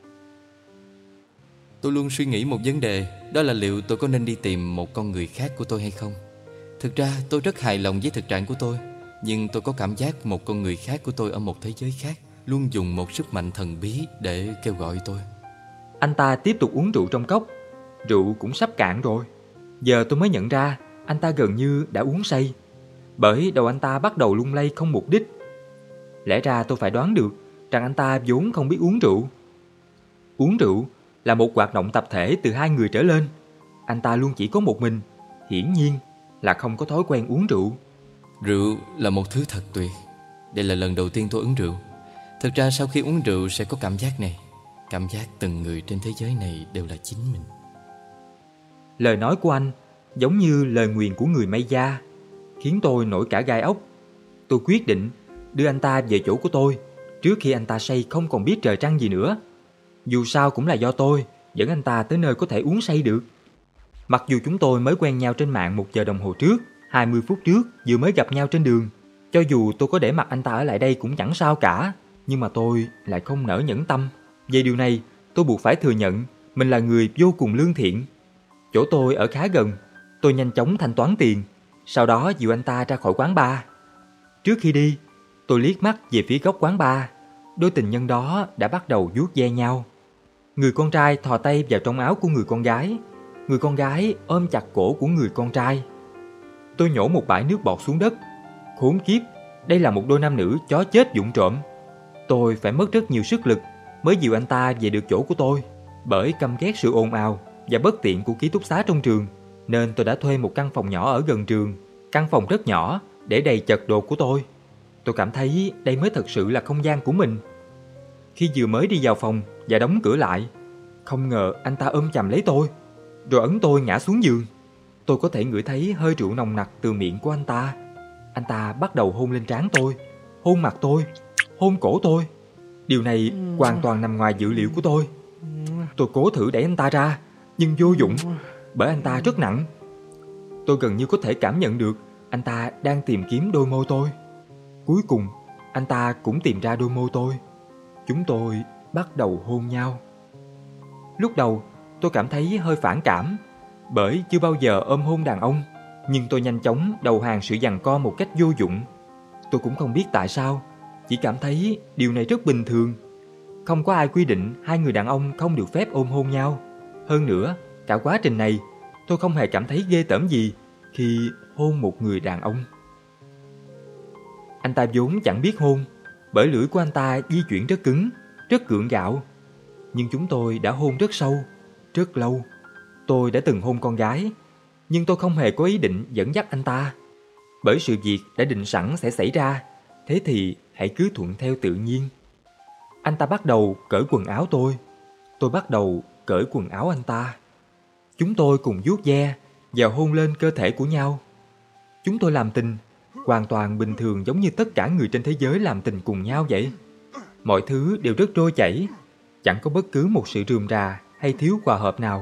Tôi luôn suy nghĩ một vấn đề, đó là liệu tôi có nên đi tìm một con người khác của tôi hay không. Thực ra tôi rất hài lòng với thực trạng của tôi, nhưng tôi có cảm giác một con người khác của tôi ở một thế giới khác luôn dùng một sức mạnh thần bí để kêu gọi tôi. Anh ta tiếp tục uống rượu trong cốc. Rượu cũng sắp cạn rồi. Giờ tôi mới nhận ra anh ta gần như đã uống say, bởi đầu anh ta bắt đầu lung lay không mục đích. Lẽ ra tôi phải đoán được rằng anh ta vốn không biết uống rượu. Uống rượu là một hoạt động tập thể từ 2 người trở lên. Anh ta luôn chỉ có một mình, hiển nhiên là không có thói quen uống rượu. Rượu là một thứ thật tuyệt. Đây là lần đầu tiên tôi uống rượu. Thực ra sau khi uống rượu sẽ có cảm giác này. Cảm giác từng người trên thế giới này đều là chính mình. Lời nói của anh giống như lời nguyền của người Maya da, khiến tôi nổi cả gai ốc. Tôi quyết định đưa anh ta về chỗ của tôi trước khi anh ta say không còn biết trời trăng gì nữa. Dù sao cũng là do tôi dẫn anh ta tới nơi có thể uống say được. Mặc dù chúng tôi mới quen nhau trên mạng 1 giờ đồng hồ trước, 20 phút trước vừa mới gặp nhau trên đường. Cho dù tôi có để mặc anh ta ở lại đây cũng chẳng sao cả, Nhưng mà tôi lại không nỡ nhẫn tâm. Về điều này, tôi buộc phải thừa nhận mình là người vô cùng lương thiện. Chỗ tôi ở khá gần, tôi nhanh chóng thanh toán tiền, sau đó dìu anh ta ra khỏi quán bar. Trước khi đi, tôi liếc mắt về phía góc quán bar. Đôi tình nhân đó đã bắt đầu vuốt ve nhau. Người con trai thò tay vào trong áo của người con gái. Người con gái ôm chặt cổ của người con trai. Tôi nhổ một bãi nước bọt xuống đất. Khốn kiếp, đây là một đôi nam nữ chó chết vụng trộm. Tôi phải mất rất nhiều sức lực mới dìu anh ta về được chỗ của tôi. Bởi căm ghét sự ồn ào và bất tiện của ký túc xá trong trường, nên tôi đã thuê một căn phòng nhỏ ở gần trường. Căn phòng rất nhỏ, để đầy chật đồ của tôi. Tôi cảm thấy đây mới thật sự là không gian của mình. Khi vừa mới đi vào phòng và đóng cửa lại, không ngờ anh ta ôm chầm lấy tôi, rồi ấn tôi ngã xuống giường. Tôi có thể ngửi thấy hơi rượu nồng nặc từ miệng của anh ta. Anh ta bắt đầu hôn lên trán tôi, hôn mặt tôi, hôn cổ tôi. Điều này hoàn toàn nằm ngoài dự liệu của tôi. Tôi cố thử đẩy anh ta ra, nhưng vô dụng, bởi anh ta rất nặng. Tôi gần như có thể cảm nhận được anh ta đang tìm kiếm đôi môi tôi. Cuối cùng, anh ta cũng tìm ra đôi môi tôi. Chúng tôi bắt đầu hôn nhau. Lúc đầu, tôi cảm thấy hơi phản cảm, bởi chưa bao giờ ôm hôn đàn ông. Nhưng tôi nhanh chóng đầu hàng sự giằng co một cách vô dụng. Tôi cũng không biết tại sao, chỉ cảm thấy điều này rất bình thường. Không có ai quy định hai người đàn ông không được phép ôm hôn nhau. Hơn nữa, cả quá trình này, tôi không hề cảm thấy ghê tởm gì khi hôn một người đàn ông. Anh ta vốn chẳng biết hôn, bởi lưỡi của anh ta di chuyển rất cứng, rất gượng gạo. Nhưng chúng tôi đã hôn rất sâu, rất lâu. Tôi đã từng hôn con gái, nhưng tôi không hề có ý định dẫn dắt anh ta. Bởi sự việc đã định sẵn sẽ xảy ra, thế thì hãy cứ thuận theo tự nhiên. Anh ta bắt đầu cởi quần áo tôi bắt đầu cởi quần áo anh ta. Chúng tôi cùng vuốt ve và hôn lên cơ thể của nhau. Chúng tôi làm tình hoàn toàn bình thường, giống như tất cả người trên thế giới làm tình cùng nhau vậy. Mọi thứ đều rất trôi chảy, chẳng có bất cứ một sự rườm rà hay thiếu hòa hợp nào.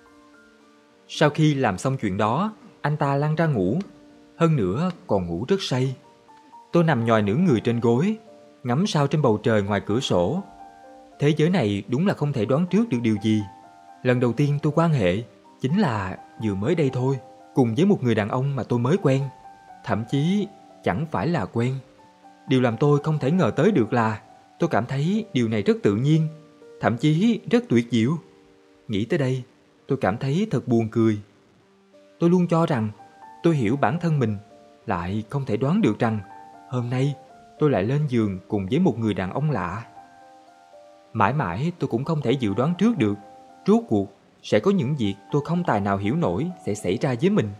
Sau khi làm xong chuyện đó, anh ta lăn ra ngủ, hơn nữa còn ngủ rất say. Tôi nằm nhòi nửa người trên gối, ngắm sao trên bầu trời ngoài cửa sổ. Thế giới này đúng là không thể đoán trước được điều gì. Lần đầu tiên tôi quan hệ chính là vừa mới đây thôi, cùng với một người đàn ông mà tôi mới quen. Thậm chí chẳng phải là quen. Điều làm tôi không thể ngờ tới được là tôi cảm thấy điều này rất tự nhiên, thậm chí rất tuyệt diệu. Nghĩ tới đây, tôi cảm thấy thật buồn cười. Tôi luôn cho rằng tôi hiểu bản thân mình, lại không thể đoán được rằng hôm nay tôi lại lên giường cùng với một người đàn ông lạ. Mãi mãi tôi cũng không thể dự đoán trước được rốt cuộc sẽ có những việc tôi không tài nào hiểu nổi sẽ xảy ra với mình.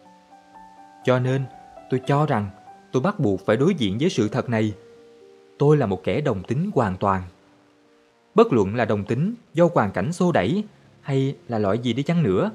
Cho nên tôi cho rằng tôi bắt buộc phải đối diện với sự thật này. Tôi là một kẻ đồng tính hoàn toàn. Bất luận là đồng tính do hoàn cảnh xô đẩy hay là loại gì đi chăng nữa.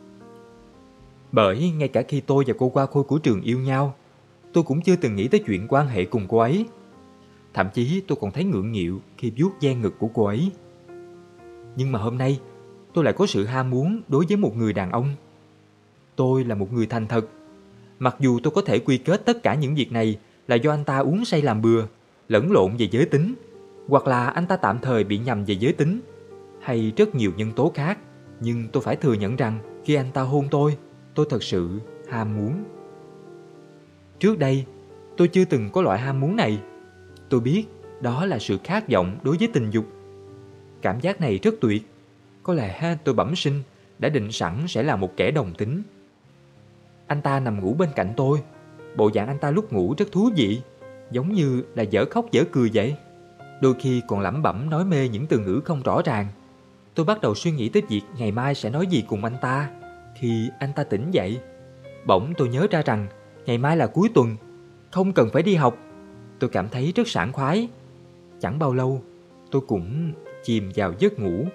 Bởi ngay cả khi tôi và cô Hoa Khôi của trường yêu nhau, tôi cũng chưa từng nghĩ tới chuyện quan hệ cùng cô ấy. Thậm chí tôi còn thấy ngượng nghịu khi vuốt ve ngực của cô ấy. Nhưng mà hôm nay, tôi lại có sự ham muốn đối với một người đàn ông. Tôi là một người thành thật. Mặc dù tôi có thể quy kết tất cả những việc này là do anh ta uống say làm bừa, lẫn lộn về giới tính, hoặc là anh ta tạm thời bị nhầm về giới tính, hay rất nhiều nhân tố khác, nhưng tôi phải thừa nhận rằng khi anh ta hôn tôi thật sự ham muốn. Trước đây, tôi chưa từng có loại ham muốn này. Tôi biết đó là sự khát vọng đối với tình dục. Cảm giác này rất tuyệt. Có lẽ tôi bẩm sinh đã định sẵn sẽ là một kẻ đồng tính. Anh ta nằm ngủ bên cạnh tôi. Bộ dạng anh ta lúc ngủ rất thú vị, giống như là dở khóc dở cười vậy. Đôi khi còn lẩm bẩm nói mê những từ ngữ không rõ ràng. Tôi bắt đầu suy nghĩ tới việc ngày mai sẽ nói gì cùng anh ta khi anh ta tỉnh dậy. Bỗng tôi nhớ ra rằng ngày mai là cuối tuần, không cần phải đi học. Tôi cảm thấy rất sảng khoái. Chẳng bao lâu, tôi cũng chìm vào giấc ngủ.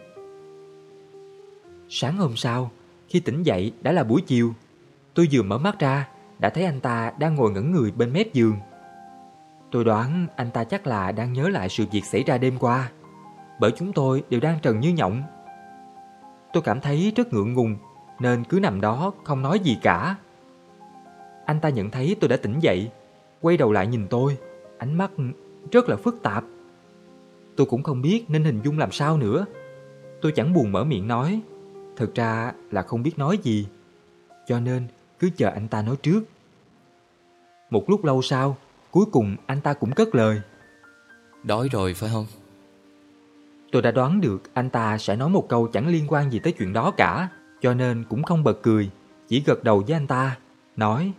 Sáng hôm sau, khi tỉnh dậy đã là buổi chiều. Tôi vừa mở mắt ra, đã thấy anh ta đang ngồi ngẩn người bên mép giường. Tôi đoán anh ta chắc là đang nhớ lại sự việc xảy ra đêm qua, bởi chúng tôi đều đang trần như nhộng. Tôi cảm thấy rất ngượng ngùng, nên cứ nằm đó không nói gì cả. Anh ta nhận thấy tôi đã tỉnh dậy, quay đầu lại nhìn tôi, ánh mắt rất là phức tạp. Tôi cũng không biết nên hình dung làm sao nữa. Tôi chẳng buồn mở miệng nói. Thực ra là không biết nói gì, cho nên cứ chờ anh ta nói trước. Một lúc lâu sau, cuối cùng anh ta cũng cất lời. Đói rồi phải không? Tôi đã đoán được anh ta sẽ nói một câu chẳng liên quan gì tới chuyện đó cả, cho nên cũng không bật cười, chỉ gật đầu với anh ta, nói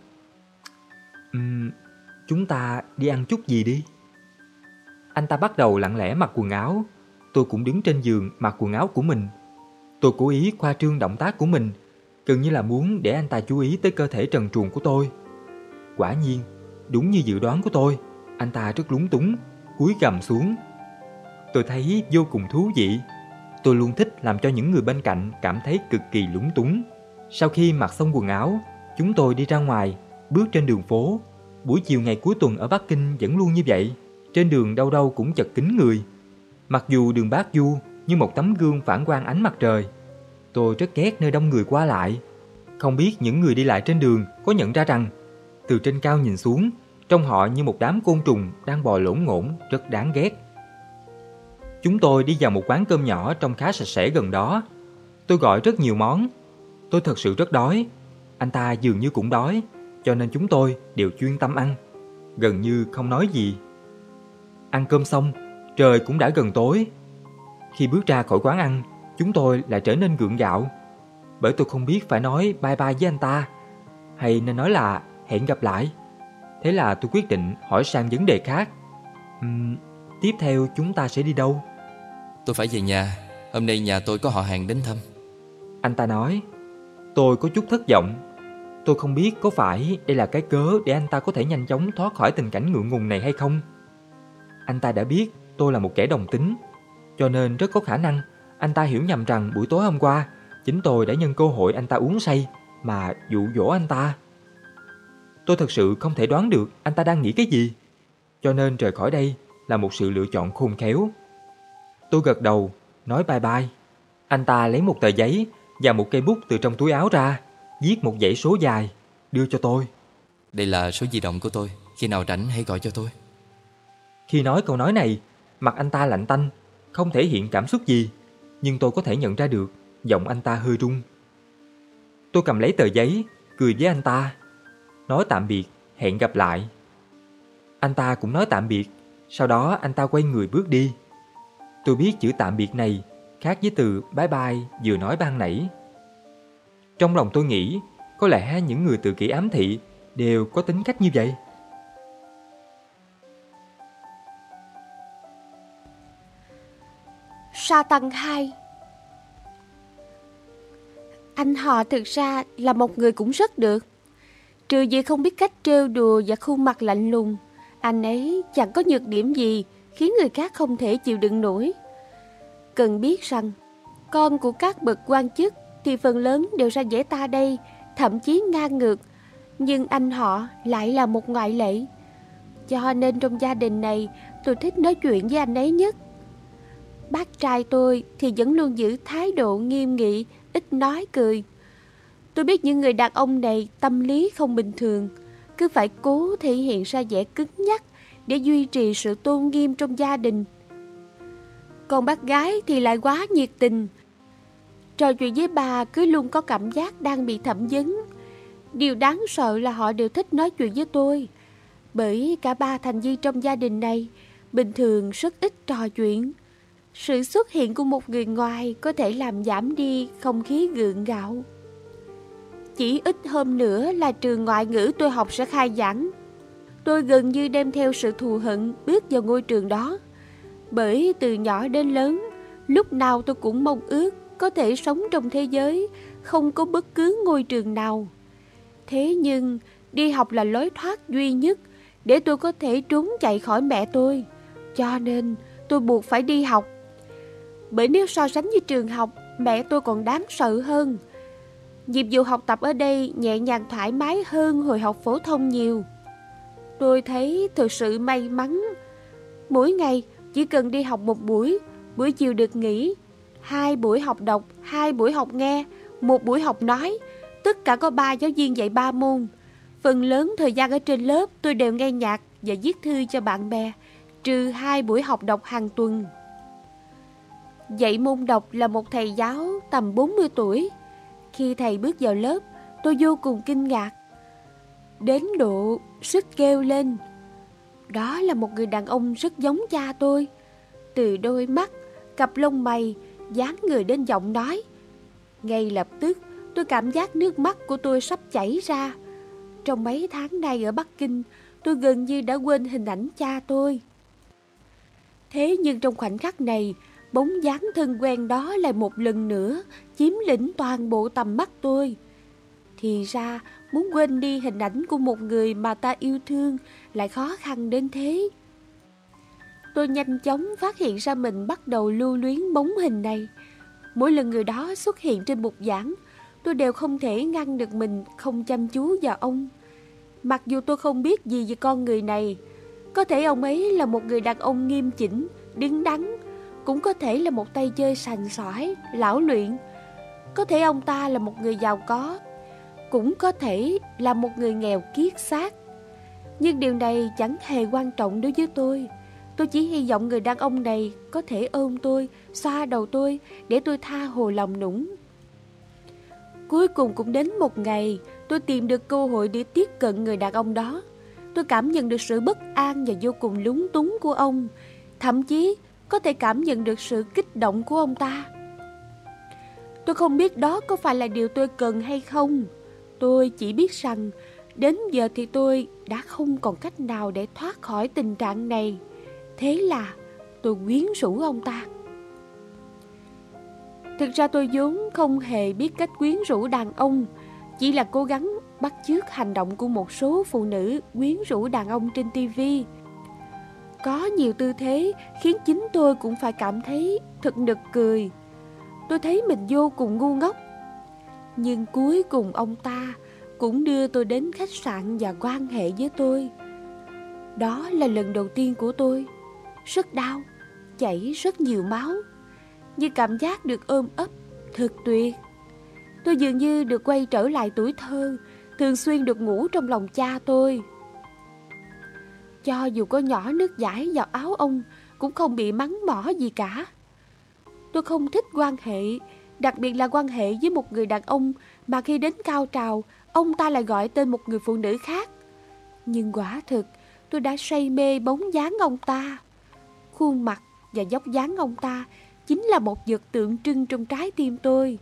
chúng ta đi ăn chút gì đi. Anh ta bắt đầu lặng lẽ mặc quần áo. Tôi cũng đứng trên giường mặc quần áo của mình. Tôi cố ý khoa trương động tác của mình, gần như là muốn để anh ta chú ý tới cơ thể trần truồng của tôi. Quả nhiên, đúng như dự đoán của tôi, anh ta rất lúng túng, cúi gằm xuống. Tôi thấy vô cùng thú vị. Tôi luôn thích làm cho những người bên cạnh cảm thấy cực kỳ lúng túng. Sau khi mặc xong quần áo, chúng tôi đi ra ngoài, bước trên đường phố. Buổi chiều ngày cuối tuần ở Bắc Kinh vẫn luôn như vậy. Trên đường đâu đâu cũng chật kín người. Mặc dù đường Bát Du như một tấm gương phản quang ánh mặt trời, tôi rất ghét nơi đông người qua lại. Không biết những người đi lại trên đường có nhận ra rằng từ trên cao nhìn xuống, trông họ như một đám côn trùng đang bò lổn ngổn, rất đáng ghét. Chúng tôi đi vào một quán cơm nhỏ trông khá sạch sẽ gần đó. Tôi gọi rất nhiều món. Tôi thật sự rất đói. Anh ta dường như cũng đói, cho nên chúng tôi đều chuyên tâm ăn, gần như không nói gì. Ăn cơm xong, trời cũng đã gần tối. Khi bước ra khỏi quán ăn, chúng tôi lại trở nên gượng gạo, bởi tôi không biết phải nói bye bye với anh ta hay nên nói là hẹn gặp lại. Thế là tôi quyết định hỏi sang vấn đề khác. Tiếp theo chúng ta sẽ đi đâu? Tôi phải về nhà. Hôm nay nhà tôi có họ hàng đến thăm. Anh ta nói. Tôi có chút thất vọng. Tôi không biết có phải đây là cái cớ để anh ta có thể nhanh chóng thoát khỏi tình cảnh ngượng ngùng này hay không. Anh ta đã biết tôi là một kẻ đồng tính, cho nên rất có khả năng anh ta hiểu nhầm rằng buổi tối hôm qua chính tôi đã nhân cơ hội anh ta uống say mà dụ dỗ anh ta. Tôi thật sự không thể đoán được anh ta đang nghĩ cái gì, cho nên rời khỏi đây là một sự lựa chọn khôn khéo. Tôi gật đầu, nói bye bye. Anh ta lấy một tờ giấy và một cây bút từ trong túi áo ra, viết một dãy số dài, đưa cho tôi. Đây là số di động của tôi. Khi nào rảnh hãy gọi cho tôi. Khi nói câu nói này, mặt anh ta lạnh tanh, không thể hiện cảm xúc gì, nhưng tôi có thể nhận ra được giọng anh ta hơi run. Tôi cầm lấy tờ giấy, cười với anh ta, nói tạm biệt, hẹn gặp lại. Anh ta cũng nói tạm biệt, sau đó anh ta quay người bước đi. Tôi biết chữ tạm biệt này khác với từ bye bye vừa nói ban nãy. Trong lòng tôi nghĩ, có lẽ những người tự kỷ ám thị đều có tính cách như vậy. Sa Tăng 2. Anh họ thực ra là một người cũng rất được. Trừ vì không biết cách trêu đùa và khuôn mặt lạnh lùng, anh ấy chẳng có nhược điểm gì khiến người khác không thể chịu đựng nổi. Cần biết rằng, con của các bậc quan chức thì phần lớn đều ra vẻ ta đây, thậm chí ngang ngược. Nhưng anh họ lại là một ngoại lệ. Cho nên trong gia đình này, tôi thích nói chuyện với anh ấy nhất. Bác trai tôi thì vẫn luôn giữ thái độ nghiêm nghị, ít nói cười. Tôi biết những người đàn ông này tâm lý không bình thường, cứ phải cố thể hiện ra vẻ cứng nhắc để duy trì sự tôn nghiêm trong gia đình. Còn bác gái thì lại quá nhiệt tình. Trò chuyện với bà cứ luôn có cảm giác đang bị thẩm vấn. Điều đáng sợ là họ đều thích nói chuyện với tôi, bởi cả ba thành viên trong gia đình này bình thường rất ít trò chuyện. Sự xuất hiện của một người ngoài có thể làm giảm đi không khí gượng gạo. Chỉ ít hôm nữa là trường ngoại ngữ tôi học sẽ khai giảng. Tôi gần như đem theo sự thù hận bước vào ngôi trường đó. Bởi từ nhỏ đến lớn, lúc nào tôi cũng mong ước có thể sống trong thế giới không có bất cứ ngôi trường nào. Thế nhưng đi học là lối thoát duy nhất để tôi có thể trốn chạy khỏi mẹ tôi. Cho nên tôi buộc phải đi học. Bởi nếu so sánh với trường học, mẹ tôi còn đáng sợ hơn. Nhiệm vụ học tập ở đây nhẹ nhàng thoải mái hơn hồi học phổ thông nhiều. Tôi thấy thực sự may mắn. Mỗi ngày chỉ cần đi học một buổi, buổi chiều được nghỉ, 2 buổi học đọc, 2 buổi học nghe, 1 buổi học nói. Tất cả có 3 giáo viên dạy 3 môn. Phần lớn thời gian ở trên lớp tôi đều nghe nhạc và viết thư cho bạn bè, trừ 2 buổi học đọc hàng tuần. Dạy môn đọc là một thầy giáo tầm 40 tuổi. Khi thầy bước vào lớp, tôi vô cùng kinh ngạc, đến độ suýt kêu lên. Đó là một người đàn ông rất giống cha tôi. Từ đôi mắt, cặp lông mày, dáng người đến giọng nói. Ngay lập tức, tôi cảm giác nước mắt của tôi sắp chảy ra. Trong mấy tháng nay ở Bắc Kinh, tôi gần như đã quên hình ảnh cha tôi. Thế nhưng trong khoảnh khắc này, bóng dáng thân quen đó lại một lần nữa chiếm lĩnh toàn bộ tầm mắt tôi. Thì ra, muốn quên đi hình ảnh của một người mà ta yêu thương lại khó khăn đến thế. Tôi nhanh chóng phát hiện ra mình bắt đầu lưu luyến bóng hình này. Mỗi lần người đó xuất hiện trên bục giảng, tôi đều không thể ngăn được mình không chăm chú vào ông. Mặc dù tôi không biết gì về con người này, có thể ông ấy là một người đàn ông nghiêm chỉnh, đứng đắn, cũng có thể là một tay chơi sành sỏi, lão luyện. Có thể ông ta là một người giàu có, cũng có thể là một người nghèo kiết xác. Nhưng điều này chẳng hề quan trọng đối với tôi. Tôi chỉ hy vọng người đàn ông này có thể ôm tôi, xoa đầu tôi để tôi tha hồ lòng nũng. Cuối cùng cũng đến một ngày, tôi tìm được cơ hội để tiếp cận người đàn ông đó. Tôi cảm nhận được sự bất an và vô cùng lúng túng của ông. Thậm chí có thể cảm nhận được sự kích động của ông ta. Tôi không biết đó có phải là điều tôi cần hay không. Tôi chỉ biết rằng đến giờ thì tôi đã không còn cách nào để thoát khỏi tình trạng này. Thế là tôi quyến rũ ông ta. Thực ra tôi vốn không hề biết cách quyến rũ đàn ông, chỉ là cố gắng bắt chước hành động của một số phụ nữ quyến rũ đàn ông trên TV. Có nhiều tư thế khiến chính tôi cũng phải cảm thấy thật nực cười. Tôi thấy mình vô cùng ngu ngốc. Nhưng cuối cùng ông ta cũng đưa tôi đến khách sạn và quan hệ với tôi. Đó là lần đầu tiên của tôi. Rất đau, chảy rất nhiều máu, nhưng cảm giác được ôm ấp thật tuyệt. Tôi dường như được quay trở lại tuổi thơ, thường xuyên được ngủ trong lòng cha tôi. Cho dù có nhỏ nước dãi vào áo ông, cũng không bị mắng mỏ gì cả. Tôi không thích quan hệ, đặc biệt là quan hệ với một người đàn ông mà khi đến cao trào, ông ta lại gọi tên một người phụ nữ khác. Nhưng quả thực, tôi đã say mê bóng dáng ông ta. Khuôn mặt và dốc dáng ông ta chính là một vật tượng trưng trong trái tim tôi.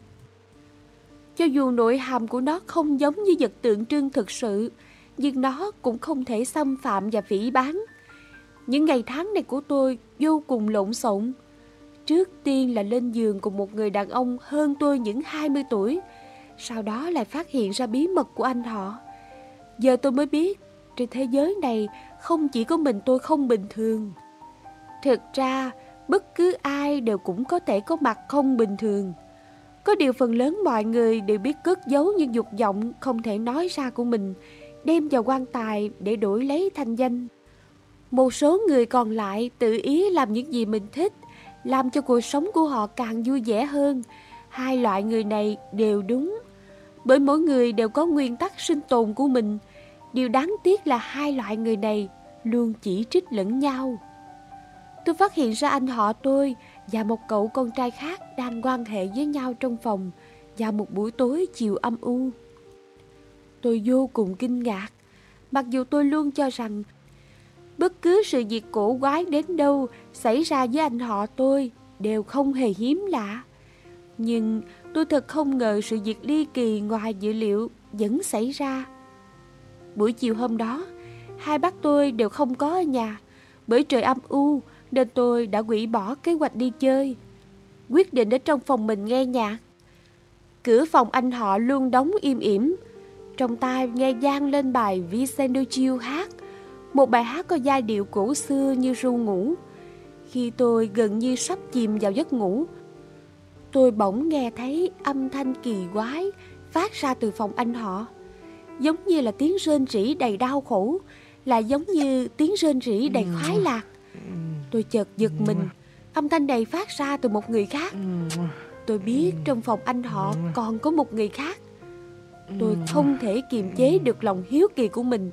Cho dù nội hàm của nó không giống như vật tượng trưng thực sự, nhưng nó cũng không thể xâm phạm và phỉ báng. Những ngày tháng này của tôi vô cùng lộn xộn. Trước tiên là lên giường cùng một người đàn ông hơn tôi những 20 tuổi. Sau đó lại phát hiện ra bí mật của anh họ. Giờ tôi mới biết, trên thế giới này không chỉ có mình tôi không bình thường. Thực ra, bất cứ ai đều cũng có thể có mặt không bình thường. Có điều phần lớn mọi người đều biết cất giấu những dục vọng không thể nói ra của mình, đem vào quan tài để đổi lấy thanh danh. Một số người còn lại tự ý làm những gì mình thích, làm cho cuộc sống của họ càng vui vẻ hơn. Hai loại người này đều đúng, bởi mỗi người đều có nguyên tắc sinh tồn của mình. Điều đáng tiếc là hai loại người này luôn chỉ trích lẫn nhau. Tôi phát hiện ra anh họ tôi và một cậu con trai khác đang quan hệ với nhau trong phòng vào một buổi tối chiều âm u. Tôi vô cùng kinh ngạc, mặc dù tôi luôn cho rằng bất cứ sự việc cổ quái đến đâu xảy ra với anh họ tôi đều không hề hiếm lạ. Nhưng tôi thật không ngờ sự việc ly kỳ ngoài dự liệu vẫn xảy ra. Buổi chiều hôm đó, hai bác tôi đều không có ở nhà. Bởi trời âm u nên tôi đã hủy bỏ kế hoạch đi chơi, quyết định ở trong phòng mình nghe nhạc. Cửa phòng anh họ luôn đóng im ỉm. Trong tai nghe vang lên bài Vicente Gil hát, một bài hát có giai điệu cổ xưa như ru ngủ. Khi tôi gần như sắp chìm vào giấc ngủ, tôi bỗng nghe thấy âm thanh kỳ quái phát ra từ phòng anh họ. Giống như là tiếng rên rỉ đầy đau khổ, là giống như tiếng rên rỉ đầy khoái lạc. Tôi chợt giật mình, âm thanh này phát ra từ một người khác. Tôi biết trong phòng anh họ còn có một người khác. Tôi không thể kiềm chế được lòng hiếu kỳ của mình.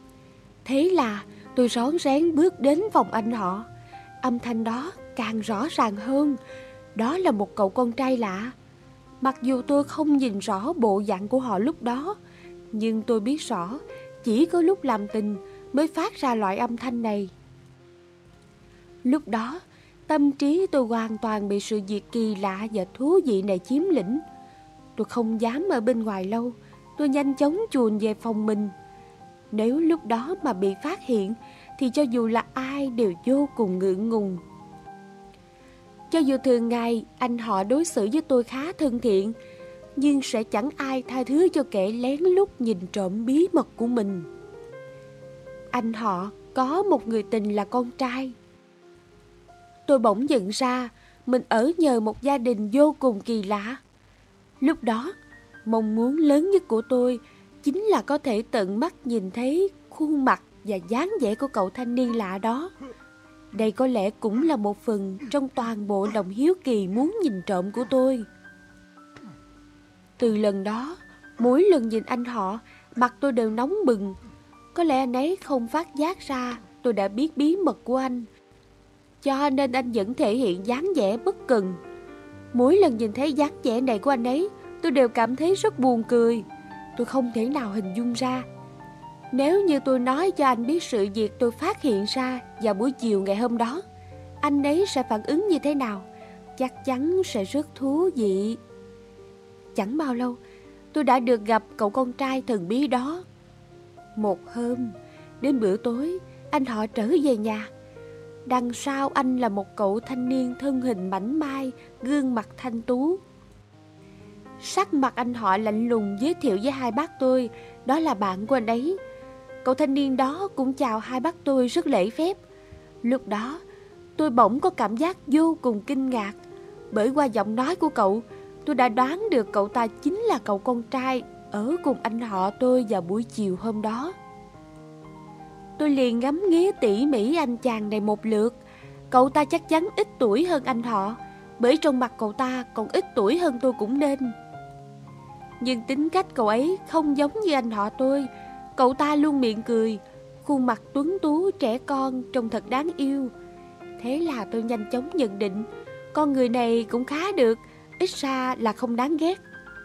Thế là tôi rón rén bước đến phòng anh họ. Âm thanh đó càng rõ ràng hơn. Đó là một cậu con trai lạ. Mặc dù tôi không nhìn rõ bộ dạng của họ lúc đó, nhưng tôi biết rõ chỉ có lúc làm tình mới phát ra loại âm thanh này. Lúc đó, tâm trí tôi hoàn toàn bị sự việc kỳ lạ và thú vị này chiếm lĩnh. Tôi không dám ở bên ngoài lâu, tôi nhanh chóng chuồn về phòng mình. Nếu lúc đó mà bị phát hiện thì cho dù là ai đều vô cùng ngượng ngùng. Cho dù thường ngày anh họ đối xử với tôi khá thân thiện, nhưng sẽ chẳng ai tha thứ cho kẻ lén lút nhìn trộm bí mật của mình. Anh họ có một người tình là con trai. Tôi bỗng nhận ra mình ở nhờ một gia đình vô cùng kỳ lạ. Lúc đó, mong muốn lớn nhất của tôi chính là có thể tận mắt nhìn thấy khuôn mặt và dáng vẻ của cậu thanh niên lạ đó. Đây có lẽ cũng là một phần trong toàn bộ lòng hiếu kỳ muốn nhìn trộm của tôi. Từ lần đó, mỗi lần nhìn anh họ, mặt tôi đều nóng bừng. Có lẽ anh ấy không phát giác ra tôi đã biết bí mật của anh, cho nên anh vẫn thể hiện dáng vẻ bất cần. Mỗi lần nhìn thấy dáng vẻ này của anh ấy, tôi đều cảm thấy rất buồn cười. Tôi không thể nào hình dung ra, nếu như tôi nói cho anh biết sự việc tôi phát hiện ra vào buổi chiều ngày hôm đó, anh ấy sẽ phản ứng như thế nào? Chắc chắn sẽ rất thú vị. Chẳng bao lâu, tôi đã được gặp cậu con trai thần bí đó. Một hôm, đến bữa tối, anh họ trở về nhà. Đằng sau anh là một cậu thanh niên thân hình mảnh mai, gương mặt thanh tú. Sắc mặt anh họ lạnh lùng giới thiệu với hai bác tôi, đó là bạn của anh ấy. Cậu thanh niên đó cũng chào hai bác tôi rất lễ phép. Lúc đó, tôi bỗng có cảm giác vô cùng kinh ngạc. Bởi qua giọng nói của cậu, tôi đã đoán được cậu ta chính là cậu con trai ở cùng anh họ tôi vào buổi chiều hôm đó. Tôi liền ngắm nghía tỉ mỉ anh chàng này một lượt. Cậu ta chắc chắn ít tuổi hơn anh họ, bởi trong mặt cậu ta còn ít tuổi hơn tôi cũng nên. Nhưng tính cách cậu ấy không giống như anh họ tôi. Cậu ta luôn miệng cười, khuôn mặt tuấn tú trẻ con trông thật đáng yêu. Thế là tôi nhanh chóng nhận định con người này cũng khá được, ít ra là không đáng ghét.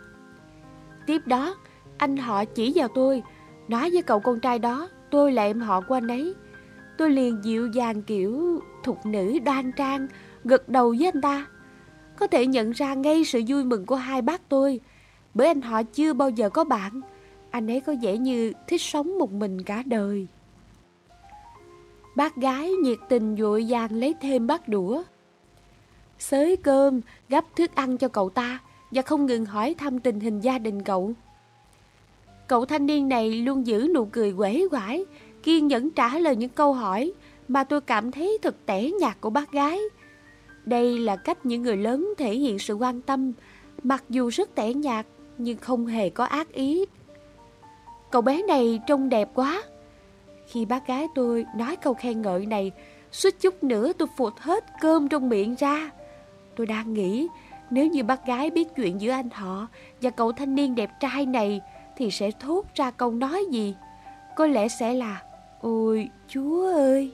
Tiếp đó, anh họ chỉ vào tôi, nói với cậu con trai đó tôi là em họ của anh ấy. Tôi liền dịu dàng kiểu thục nữ đoan trang, gật đầu với anh ta. Có thể nhận ra ngay sự vui mừng của hai bác tôi, bởi anh họ chưa bao giờ có bạn. Anh ấy có vẻ như thích sống một mình cả đời. Bác gái nhiệt tình vội vàng lấy thêm bát đũa, xới cơm, gắp thức ăn cho cậu ta và không ngừng hỏi thăm tình hình gia đình cậu. Cậu thanh niên này luôn giữ nụ cười uể oải, kiên nhẫn trả lời những câu hỏi mà tôi cảm thấy thật tẻ nhạt của bác gái. Đây là cách những người lớn thể hiện sự quan tâm, mặc dù rất tẻ nhạt nhưng không hề có ác ý. Cậu bé này trông đẹp quá. Khi bác gái tôi nói câu khen ngợi này, suýt chút nữa tôi phụt hết cơm trong miệng ra. Tôi đang nghĩ nếu như bác gái biết chuyện giữa anh họ và cậu thanh niên đẹp trai này thì sẽ thốt ra câu nói gì. Có lẽ sẽ là ôi Chúa ơi.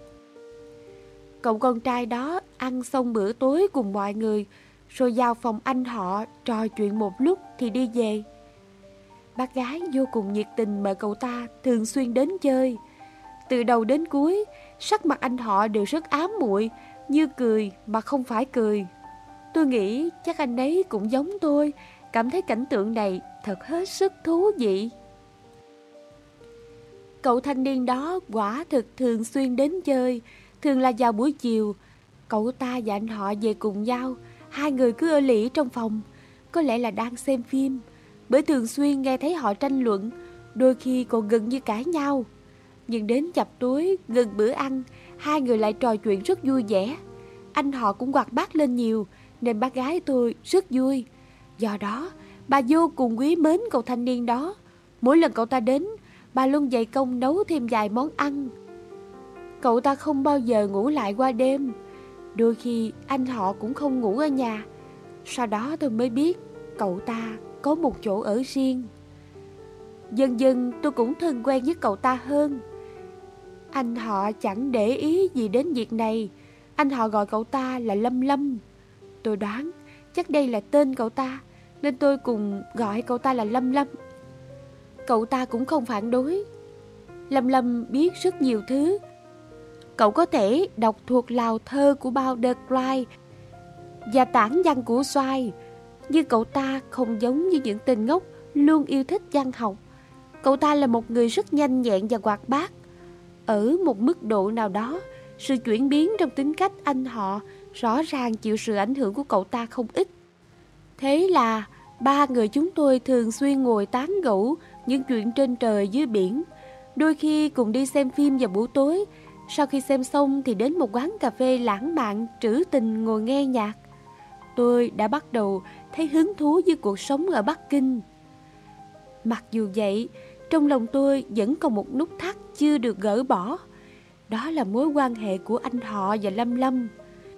Cậu con trai đó ăn xong bữa tối cùng mọi người, rồi vào phòng anh họ trò chuyện một lúc thì đi về. Bác gái vô cùng nhiệt tình mời cậu ta thường xuyên đến chơi. Từ đầu đến cuối, sắc mặt anh họ đều rất ám muội, như cười mà không phải cười. Tôi nghĩ chắc anh ấy cũng giống tôi, cảm thấy cảnh tượng này thật hết sức thú vị. Cậu thanh niên đó quả thực thường xuyên đến chơi, thường là vào buổi chiều. Cậu ta và anh họ về cùng nhau, hai người cứ ở lì trong phòng, có lẽ là đang xem phim, bởi thường xuyên nghe thấy họ tranh luận, đôi khi còn gần như cãi nhau. Nhưng đến chập tối gần bữa ăn, hai người lại trò chuyện rất vui vẻ. Anh họ cũng hoạt bát lên nhiều, nên bác gái tôi rất vui. Do đó, bà vô cùng quý mến cậu thanh niên đó. Mỗi lần cậu ta đến, bà luôn dày công nấu thêm vài món ăn. Cậu ta không bao giờ ngủ lại qua đêm. Đôi khi anh họ cũng không ngủ ở nhà. Sau đó tôi mới biết cậu ta có một chỗ ở riêng. Dần dần tôi cũng thân quen với cậu ta hơn. Anh họ chẳng để ý gì đến việc này. Anh họ gọi cậu ta là Lâm Lâm. tôi đoán chắc đây là tên cậu ta, nên tôi cùng gọi cậu ta là Lâm Lâm. Cậu ta cũng không phản đối. Lâm Lâm biết rất nhiều thứ. Cậu có thể đọc thuộc lào thơ của Bao Đơ Crai và tản văn của Xoài, nhưng cậu ta không giống như những tên ngốc luôn yêu thích văn học. Cậu ta là một người rất nhanh nhẹn và hoạt bát. Ở một mức độ nào đó, sự chuyển biến trong tính cách anh họ rõ ràng chịu sự ảnh hưởng của cậu ta không ít. Thế là ba người chúng tôi thường xuyên ngồi tán gẫu những chuyện trên trời dưới biển, đôi khi cùng đi xem phim vào buổi tối. Sau khi xem xong thì đến một quán cà phê lãng mạn trữ tình ngồi nghe nhạc. Tôi đã bắt đầu thấy hứng thú với cuộc sống ở Bắc Kinh. Mặc dù vậy, trong lòng tôi vẫn còn một nút thắt chưa được gỡ bỏ. Đó là mối quan hệ của anh họ và Lâm Lâm.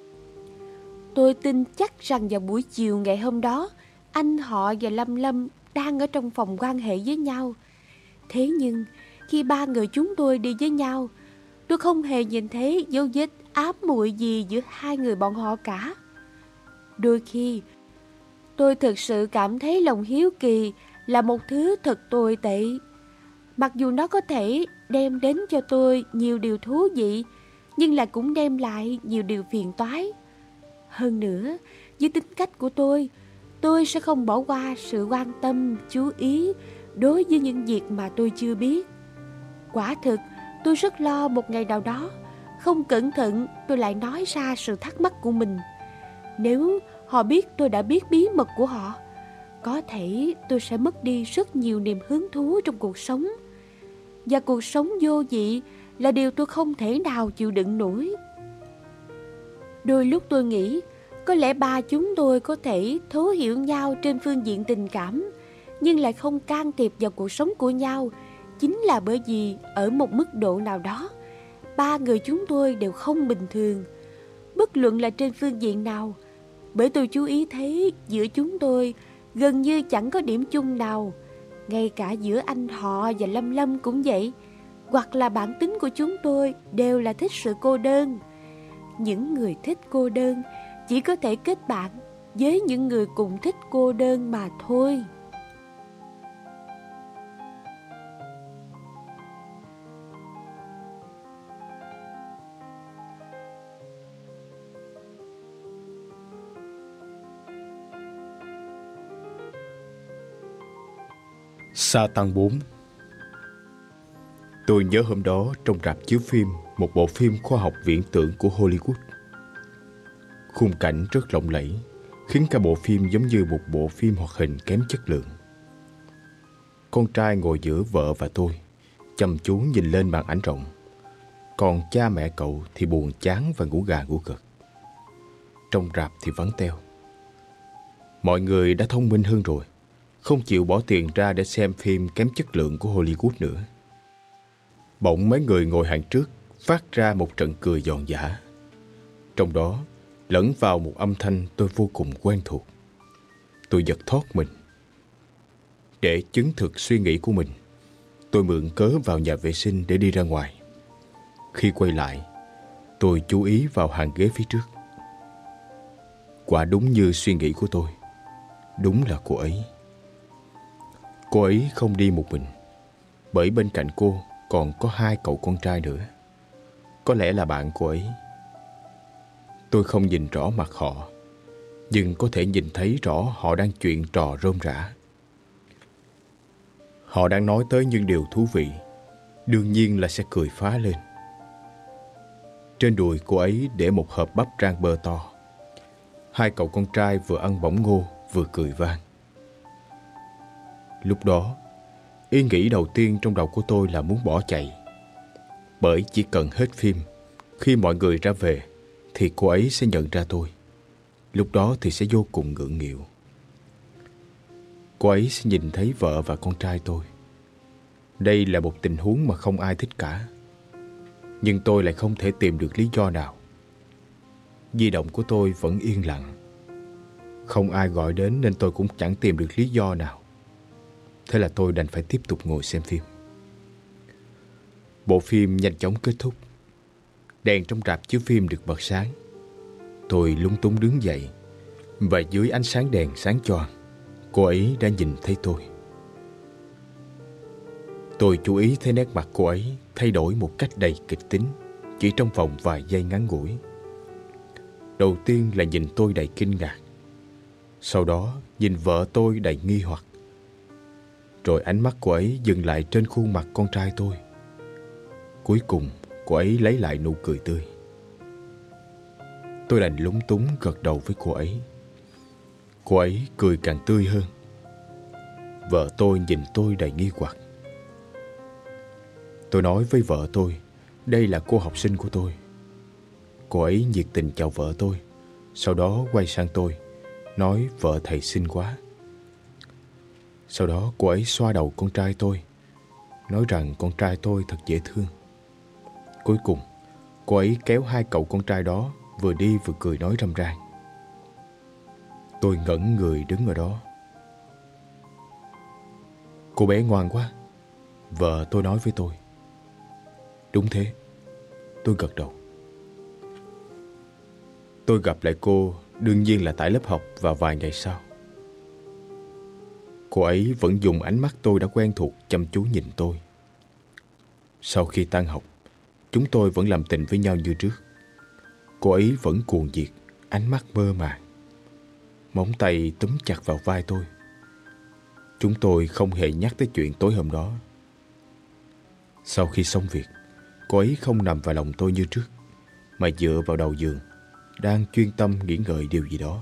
Tôi tin chắc rằng vào buổi chiều ngày hôm đó, anh họ và Lâm Lâm đang ở trong phòng quan hệ với nhau. Thế nhưng, khi ba người chúng tôi đi với nhau, tôi không hề nhìn thấy dấu vết ám muội gì giữa hai người bọn họ cả. Đôi khi, tôi thực sự cảm thấy lòng hiếu kỳ là một thứ thật tồi tệ. Mặc dù nó có thể đem đến cho tôi nhiều điều thú vị, nhưng lại cũng đem lại nhiều điều phiền toái. Hơn nữa, với tính cách của tôi sẽ không bỏ qua sự quan tâm, chú ý đối với những việc mà tôi chưa biết. Quả thực, tôi rất lo một ngày nào đó, không cẩn thận tôi lại nói ra sự thắc mắc của mình. Nếu họ biết tôi đã biết bí mật của họ, có thể tôi sẽ mất đi rất nhiều niềm hứng thú trong cuộc sống. Và cuộc sống vô vị là điều tôi không thể nào chịu đựng nổi. Đôi lúc tôi nghĩ, có lẽ ba chúng tôi có thể thấu hiểu nhau trên phương diện tình cảm, nhưng lại không can thiệp vào cuộc sống của nhau, chính là bởi vì ở một mức độ nào đó, ba người chúng tôi đều không bình thường, bất luận là trên phương diện nào. Bởi tôi chú ý thấy giữa chúng tôi gần như chẳng có điểm chung nào. Ngay cả giữa anh họ và Lâm Lâm cũng vậy. Hoặc là bản tính của chúng tôi đều là thích sự cô đơn. Những người thích cô đơn chỉ có thể kết bạn với những người cùng thích cô đơn mà thôi. Sa Tăng 4. Tôi nhớ hôm đó trong rạp chiếu phim một bộ phim khoa học viễn tưởng của Hollywood. Khung cảnh rất lộng lẫy, khiến cả bộ phim giống như một bộ phim hoạt hình kém chất lượng. Con trai ngồi giữa vợ và tôi, chăm chú nhìn lên màn ảnh rộng. Còn cha mẹ cậu thì buồn chán và ngủ gà ngủ gật. Trong rạp thì vắng teo. Mọi người đã thông minh hơn rồi, không chịu bỏ tiền ra để xem phim kém chất lượng của Hollywood nữa. Bỗng mấy người ngồi hàng trước phát ra một trận cười giòn giã. Trong đó lẫn vào một âm thanh tôi vô cùng quen thuộc. Tôi giật thót mình. Để chứng thực suy nghĩ của mình, tôi mượn cớ vào nhà vệ sinh để đi ra ngoài. Khi quay lại, tôi chú ý vào hàng ghế phía trước. Quả đúng như suy nghĩ của tôi. Đúng là cô ấy. Cô ấy không đi một mình, bởi bên cạnh cô còn có hai cậu con trai nữa. Có lẽ là bạn cô ấy. Tôi không nhìn rõ mặt họ, nhưng có thể nhìn thấy rõ họ đang chuyện trò rôm rả. Họ đang nói tới những điều thú vị, đương nhiên là sẽ cười phá lên. Trên đùi cô ấy để một hộp bắp rang bơ to. Hai cậu con trai vừa ăn bỏng ngô vừa cười vang. Lúc đó, ý nghĩ đầu tiên trong đầu của tôi là muốn bỏ chạy. Bởi chỉ cần hết phim, khi mọi người ra về, thì cô ấy sẽ nhận ra tôi. Lúc đó thì sẽ vô cùng ngượng nghịu. Cô ấy sẽ nhìn thấy vợ và con trai tôi. Đây là một tình huống mà không ai thích cả. Nhưng tôi lại không thể tìm được lý do nào. Di động của tôi vẫn yên lặng. Không ai gọi đến nên tôi cũng chẳng tìm được lý do nào. Thế là tôi đành phải tiếp tục ngồi xem phim. Bộ phim nhanh chóng kết thúc. Đèn trong rạp chiếu phim được bật sáng. Tôi lúng túng đứng dậy, Và dưới ánh sáng đèn sáng choang, cô ấy đã nhìn thấy tôi. Tôi chú ý thấy nét mặt cô ấy thay đổi một cách đầy kịch tính chỉ trong vòng vài giây ngắn ngủi. Đầu tiên là nhìn tôi đầy kinh ngạc, sau đó nhìn vợ tôi đầy nghi hoặc. Rồi ánh mắt cô ấy dừng lại trên khuôn mặt con trai tôi. Cuối cùng cô ấy lấy lại nụ cười tươi. Tôi đành lúng túng gật đầu với cô ấy. Cô ấy cười càng tươi hơn. Vợ tôi nhìn tôi đầy nghi hoặc. Tôi nói với vợ tôi, đây là cô học sinh của tôi. Cô ấy nhiệt tình chào vợ tôi, sau đó quay sang tôi, nói vợ thầy xinh quá. Sau đó cô ấy xoa đầu con trai tôi, nói rằng con trai tôi thật dễ thương. Cuối cùng, cô ấy kéo hai cậu con trai đó vừa đi vừa cười nói râm ran. Tôi ngẩn người đứng ở đó. Cô bé ngoan quá, vợ tôi nói với tôi. Đúng thế, tôi gật đầu. Tôi gặp lại cô đương nhiên là tại lớp học vào vài ngày sau. Cô ấy vẫn dùng ánh mắt tôi đã quen thuộc chăm chú nhìn tôi. Sau khi tan học, chúng tôi vẫn làm tình với nhau như trước. Cô ấy vẫn cuồng nhiệt, ánh mắt mơ màng. Móng tay túm chặt vào vai tôi. Chúng tôi không hề nhắc tới chuyện tối hôm đó. Sau khi xong việc, cô ấy không nằm vào lòng tôi như trước, mà dựa vào đầu giường, đang chuyên tâm nghĩ ngợi điều gì đó.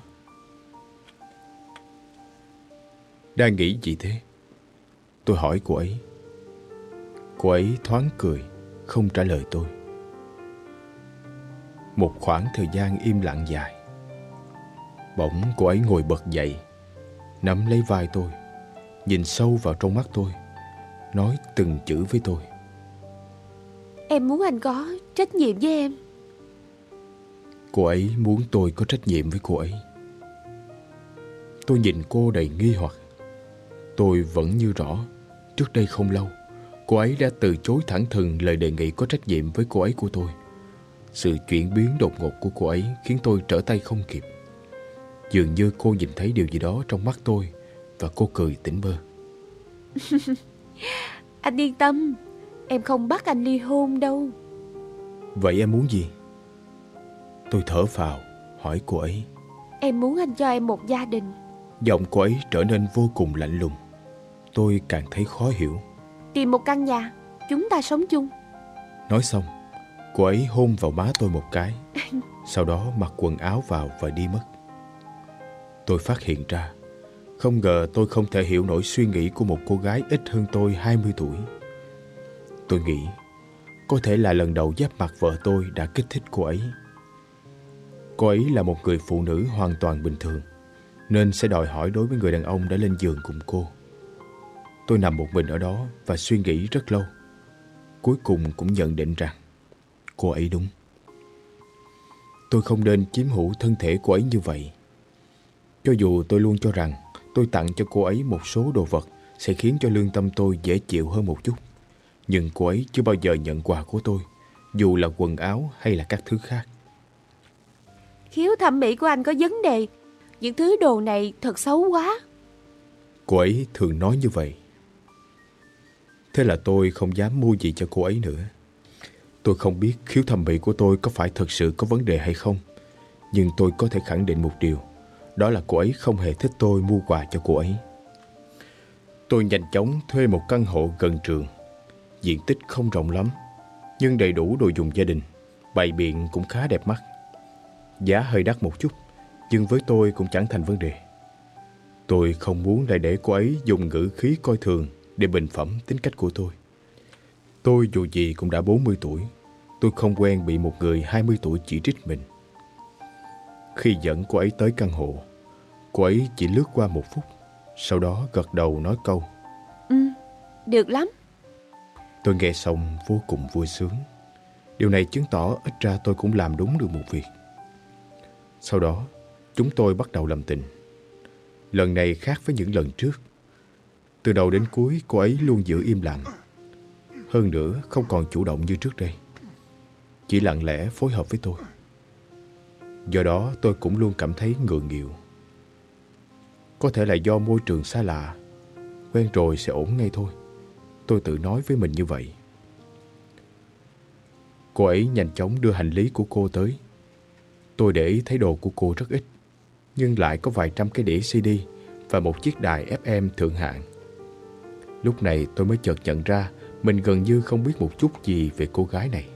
Đang nghĩ gì thế? Tôi hỏi cô ấy. Cô ấy thoáng cười, không trả lời tôi. Một khoảng thời gian im lặng dài. Bỗng cô ấy ngồi bật dậy, nắm lấy vai tôi, nhìn sâu vào trong mắt tôi, nói từng chữ với tôi. Em muốn anh có trách nhiệm với em. Cô ấy muốn tôi có trách nhiệm với cô ấy. Tôi nhìn cô đầy nghi hoặc. Tôi vẫn như rõ, trước đây không lâu, cô ấy đã từ chối thẳng thừng lời đề nghị có trách nhiệm với cô ấy của tôi. Sự chuyển biến đột ngột của cô ấy khiến tôi trở tay không kịp. Dường như cô nhìn thấy điều gì đó trong mắt tôi và cô cười tỉnh bơ. Anh yên tâm, em không bắt anh ly hôn đâu. Vậy em muốn gì? Tôi thở phào, hỏi cô ấy. Em muốn anh cho em một gia đình. Giọng cô ấy trở nên vô cùng lạnh lùng. Tôi càng thấy khó hiểu. Tìm một căn nhà, chúng ta sống chung. Nói xong, cô ấy hôn vào má tôi một cái, sau đó mặc quần áo vào và đi mất. Tôi phát hiện ra, không ngờ tôi không thể hiểu nổi suy nghĩ của một cô gái ít hơn tôi 20 tuổi. Tôi nghĩ, có thể là lần đầu giáp mặt vợ tôi đã kích thích cô ấy. Cô ấy là một người phụ nữ hoàn toàn bình thường, nên sẽ đòi hỏi đối với người đàn ông đã lên giường cùng cô. Tôi nằm một mình ở đó và suy nghĩ rất lâu. Cuối cùng cũng nhận định rằng cô ấy đúng. Tôi không nên chiếm hữu thân thể cô ấy như vậy. Cho dù tôi luôn cho rằng tôi tặng cho cô ấy một số đồ vật sẽ khiến cho lương tâm tôi dễ chịu hơn một chút, nhưng cô ấy chưa bao giờ nhận quà của tôi, dù là quần áo hay là các thứ khác. Khiếu thẩm mỹ của anh có vấn đề. Những thứ đồ này thật xấu quá. Cô ấy thường nói như vậy. Thế là tôi không dám mua gì cho cô ấy nữa. Tôi không biết khiếu thẩm mỹ của tôi có phải thực sự có vấn đề hay không, nhưng tôi có thể khẳng định một điều, đó là cô ấy không hề thích tôi mua quà cho cô ấy. Tôi nhanh chóng thuê một căn hộ gần trường. Diện tích không rộng lắm, nhưng đầy đủ đồ dùng gia đình, bày biện cũng khá đẹp mắt. Giá hơi đắt một chút, nhưng với tôi cũng chẳng thành vấn đề. Tôi không muốn lại để cô ấy dùng ngữ khí coi thường để bình phẩm tính cách của tôi. Tôi dù gì cũng đã 40 tuổi. Tôi không quen bị một người 20 tuổi chỉ trích mình. Khi dẫn cô ấy tới căn hộ, cô ấy chỉ lướt qua một phút, sau đó gật đầu nói câu Được lắm. Tôi nghe xong vô cùng vui sướng. Điều này chứng tỏ ít ra tôi cũng làm đúng được một việc. Sau đó, chúng tôi bắt đầu làm tình. Lần này khác với những lần trước. Từ đầu đến cuối, cô ấy luôn giữ im lặng. Hơn nữa, không còn chủ động như trước đây. Chỉ lặng lẽ phối hợp với tôi. Do đó, tôi cũng luôn cảm thấy ngượng nghịu. Có thể là do môi trường xa lạ. Quen rồi sẽ ổn ngay thôi. Tôi tự nói với mình như vậy. Cô ấy nhanh chóng đưa hành lý của cô tới. Tôi để ý thấy đồ của cô rất ít, nhưng lại có vài trăm cái đĩa CD và một chiếc đài FM thượng hạng. Lúc này tôi mới chợt nhận ra mình gần như không biết một chút gì về cô gái này.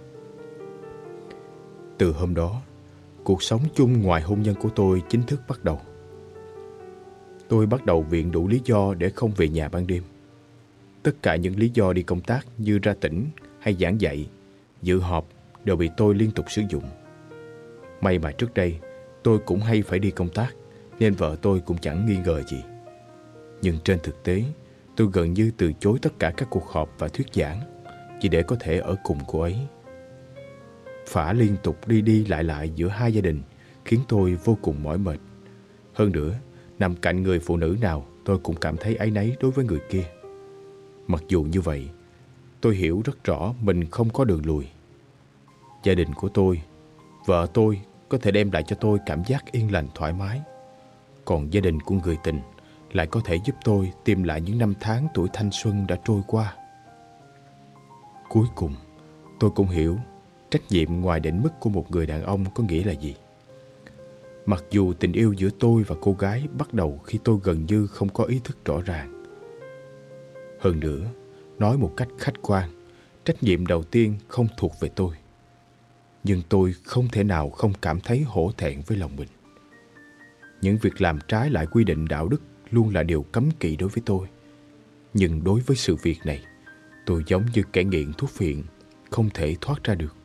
Từ hôm đó, cuộc sống chung ngoài hôn nhân của tôi chính thức bắt đầu. Tôi bắt đầu viện đủ lý do để không về nhà ban đêm. Tất cả những lý do đi công tác như ra tỉnh hay giảng dạy, dự họp đều bị tôi liên tục sử dụng. May mà trước đây tôi cũng hay phải đi công tác, nên vợ tôi cũng chẳng nghi ngờ gì. Nhưng trên thực tế, tôi gần như từ chối tất cả các cuộc họp và thuyết giảng chỉ để có thể ở cùng cô ấy. Phả liên tục đi đi lại lại giữa hai gia đình khiến tôi vô cùng mỏi mệt. Hơn nữa, nằm cạnh người phụ nữ nào tôi cũng cảm thấy áy náy đối với người kia. Mặc dù như vậy, tôi hiểu rất rõ mình không có đường lùi. Gia đình của tôi, vợ tôi có thể đem lại cho tôi cảm giác yên lành thoải mái. Còn gia đình của người tình lại có thể giúp tôi tìm lại những năm tháng tuổi thanh xuân đã trôi qua. Cuối cùng, tôi cũng hiểu trách nhiệm ngoài định mức của một người đàn ông có nghĩa là gì. Mặc dù tình yêu giữa tôi và cô gái bắt đầu khi tôi gần như không có ý thức rõ ràng. Hơn nữa, nói một cách khách quan, trách nhiệm đầu tiên không thuộc về tôi. Nhưng tôi không thể nào không cảm thấy hổ thẹn với lòng mình. Những việc làm trái lại quy định đạo đức luôn là điều cấm kỵ đối với tôi. Nhưng đối với sự việc này, tôi giống như kẻ nghiện thuốc phiện, không thể thoát ra được.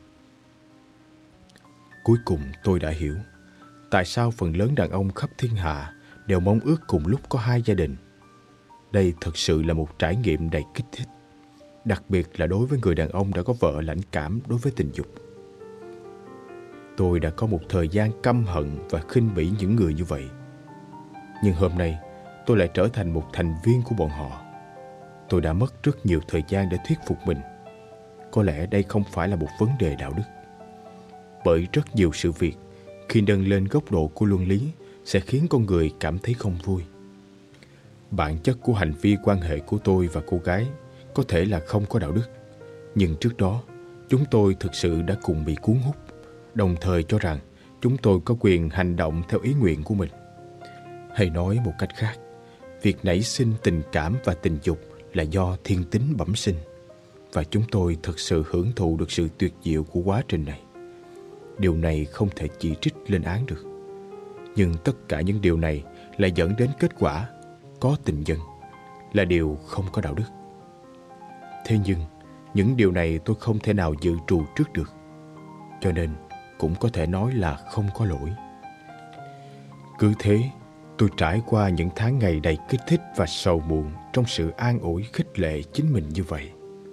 Cuối cùng tôi đã hiểu tại sao phần lớn đàn ông khắp thiên hạ đều mong ước cùng lúc có hai gia đình. Đây thực sự là một trải nghiệm đầy kích thích, đặc biệt là đối với người đàn ông đã có vợ lãnh cảm đối với tình dục. Tôi đã có một thời gian căm hận và khinh bỉ những người như vậy. Nhưng hôm nay, tôi lại trở thành một thành viên của bọn họ. Tôi đã mất rất nhiều thời gian để thuyết phục mình. Có lẽ đây không phải là một vấn đề đạo đức. Bởi rất nhiều sự việc, khi nâng lên góc độ của luân lý, sẽ khiến con người cảm thấy không vui. Bản chất của hành vi quan hệ của tôi và cô gái có thể là không có đạo đức. Nhưng trước đó, chúng tôi thực sự đã cùng bị cuốn hút, đồng thời cho rằng chúng tôi có quyền hành động theo ý nguyện của mình. Hay nói một cách khác, việc nảy sinh tình cảm và tình dục là do thiên tính bẩm sinh, và chúng tôi thực sự hưởng thụ được sự tuyệt diệu của quá trình này. Điều này không thể chỉ trích lên án được. Nhưng tất cả những điều này lại dẫn đến kết quả có tình nhân, là điều không có đạo đức. Thế nhưng, những điều này tôi không thể nào dự trù trước được, cho nên cũng có thể nói là không có lỗi. Cứ thế, tôi trải qua những tháng ngày đầy kích thích và sầu muộn trong sự an ủi khích lệ chính mình như vậy.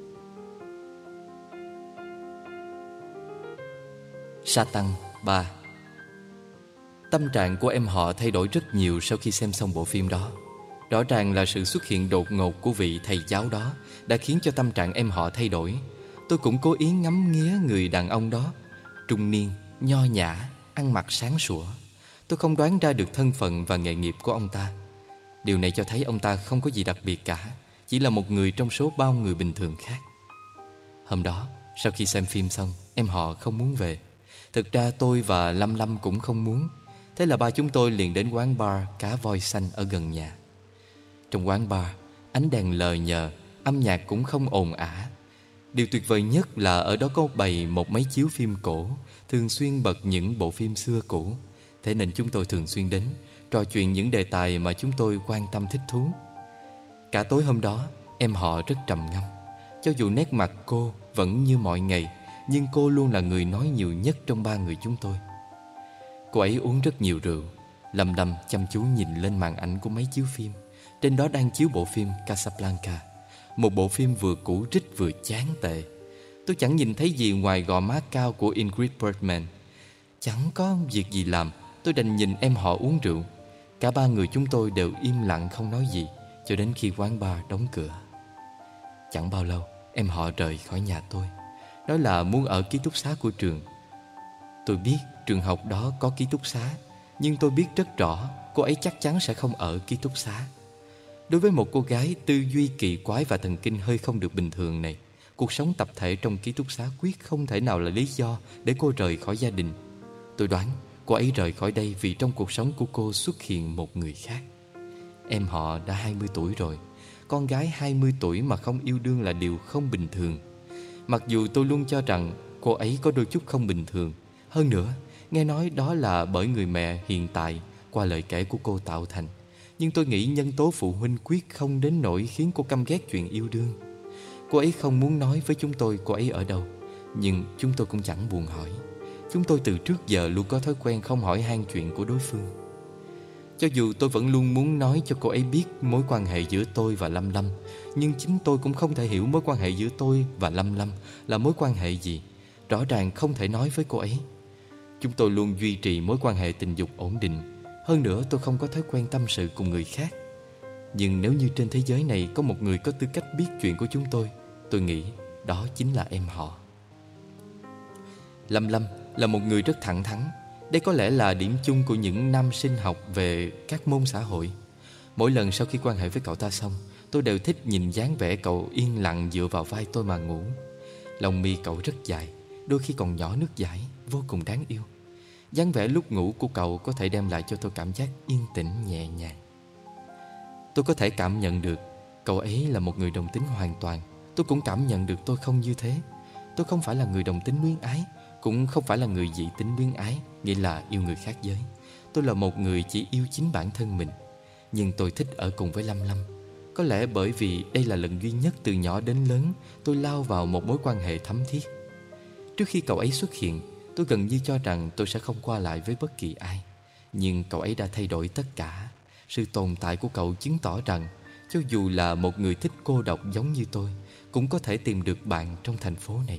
Satan 3. Tâm trạng của em họ thay đổi rất nhiều sau khi xem xong bộ phim đó. Rõ ràng là sự xuất hiện đột ngột của vị thầy giáo đó đã khiến cho tâm trạng em họ thay đổi. Tôi cũng cố ý ngắm nghía người đàn ông đó, trung niên, nho nhã, ăn mặc sáng sủa. Tôi không đoán ra được thân phận và nghề nghiệp của ông ta. Điều này cho thấy ông ta không có gì đặc biệt cả, chỉ là một người trong số bao người bình thường khác. Hôm đó, sau khi xem phim xong, em họ không muốn về. Thực ra tôi và Lâm Lâm cũng không muốn. Thế là ba chúng tôi liền đến quán bar Cá Voi Xanh ở gần nhà. Trong quán bar, ánh đèn lờ nhờ, âm nhạc cũng không ồn ả. Điều tuyệt vời nhất là ở đó có bày một máy chiếu phim cổ, thường xuyên bật những bộ phim xưa cũ. Thế nên chúng tôi thường xuyên đến, trò chuyện những đề tài mà chúng tôi quan tâm thích thú. Cả tối hôm đó, em họ rất trầm ngâm. Cho dù nét mặt cô vẫn như mọi ngày, nhưng cô luôn là người nói nhiều nhất trong ba người chúng tôi. Cô ấy uống rất nhiều rượu. Lâm Lâm chăm chú nhìn lên màn ảnh của máy chiếu phim. Trên đó đang chiếu bộ phim Casablanca, một bộ phim vừa cũ rích vừa chán tệ. Tôi chẳng nhìn thấy gì ngoài gò má cao của Ingrid Bergman. Chẳng có việc gì làm, tôi đành nhìn em họ uống rượu. Cả ba người chúng tôi đều im lặng không nói gì cho đến khi quán bar đóng cửa. Chẳng bao lâu, em họ rời khỏi nhà tôi, nói là muốn ở ký túc xá của trường. Tôi biết trường học đó có ký túc xá, Nhưng tôi biết rất rõ cô ấy chắc chắn sẽ không ở ký túc xá. Đối với một cô gái tư duy kỳ quái và thần kinh hơi không được bình thường này, cuộc sống tập thể trong ký túc xá quyết không thể nào là lý do để cô rời khỏi gia đình. Tôi đoán cô ấy rời khỏi đây vì trong cuộc sống của cô xuất hiện một người khác. Em họ đã 20 tuổi rồi. Con gái 20 tuổi mà không yêu đương là điều không bình thường. Mặc dù tôi luôn cho rằng cô ấy có đôi chút không bình thường. Hơn nữa, nghe nói đó là bởi người mẹ hiện tại qua lời kể của cô tạo thành. Nhưng tôi nghĩ nhân tố phụ huynh quyết không đến nỗi khiến cô căm ghét chuyện yêu đương. Cô ấy không muốn nói với chúng tôi cô ấy ở đâu, nhưng chúng tôi cũng chẳng buồn hỏi. Chúng tôi từ trước giờ luôn có thói quen không hỏi han chuyện của đối phương. Cho dù tôi vẫn luôn muốn nói cho cô ấy biết mối quan hệ giữa tôi và Lâm Lâm, nhưng chính tôi cũng không thể hiểu mối quan hệ giữa tôi và Lâm Lâm là mối quan hệ gì. Rõ ràng không thể nói với cô ấy. Chúng tôi luôn duy trì mối quan hệ tình dục ổn định. Hơn nữa tôi không có thói quen tâm sự cùng người khác. Nhưng nếu như trên thế giới này có một người có tư cách biết chuyện của chúng tôi nghĩ đó chính là em họ. Lâm Lâm là một người rất thẳng thắn. Đây có lẽ là điểm chung của những nam sinh học về các môn xã hội. Mỗi lần sau khi quan hệ với cậu ta xong, tôi đều thích nhìn dáng vẻ cậu yên lặng dựa vào vai tôi mà ngủ. Lông mi cậu rất dài, đôi khi còn nhỏ nước dãi, vô cùng đáng yêu. Dáng vẻ lúc ngủ của cậu có thể đem lại cho tôi cảm giác yên tĩnh nhẹ nhàng. Tôi có thể cảm nhận được cậu ấy là một người đồng tính hoàn toàn. Tôi cũng cảm nhận được tôi không như thế. Tôi không phải là người đồng tính luyến ái, cũng không phải là người dị tính luyến ái, nghĩa là yêu người khác giới. Tôi là một người chỉ yêu chính bản thân mình. Nhưng tôi thích ở cùng với Lâm Lâm. Có lẽ bởi vì đây là lần duy nhất từ nhỏ đến lớn tôi lao vào một mối quan hệ thấm thiết. Trước khi cậu ấy xuất hiện, tôi gần như cho rằng tôi sẽ không qua lại với bất kỳ ai. Nhưng cậu ấy đã thay đổi tất cả. Sự tồn tại của cậu chứng tỏ rằng cho dù là một người thích cô độc giống như tôi, cũng có thể tìm được bạn trong thành phố này.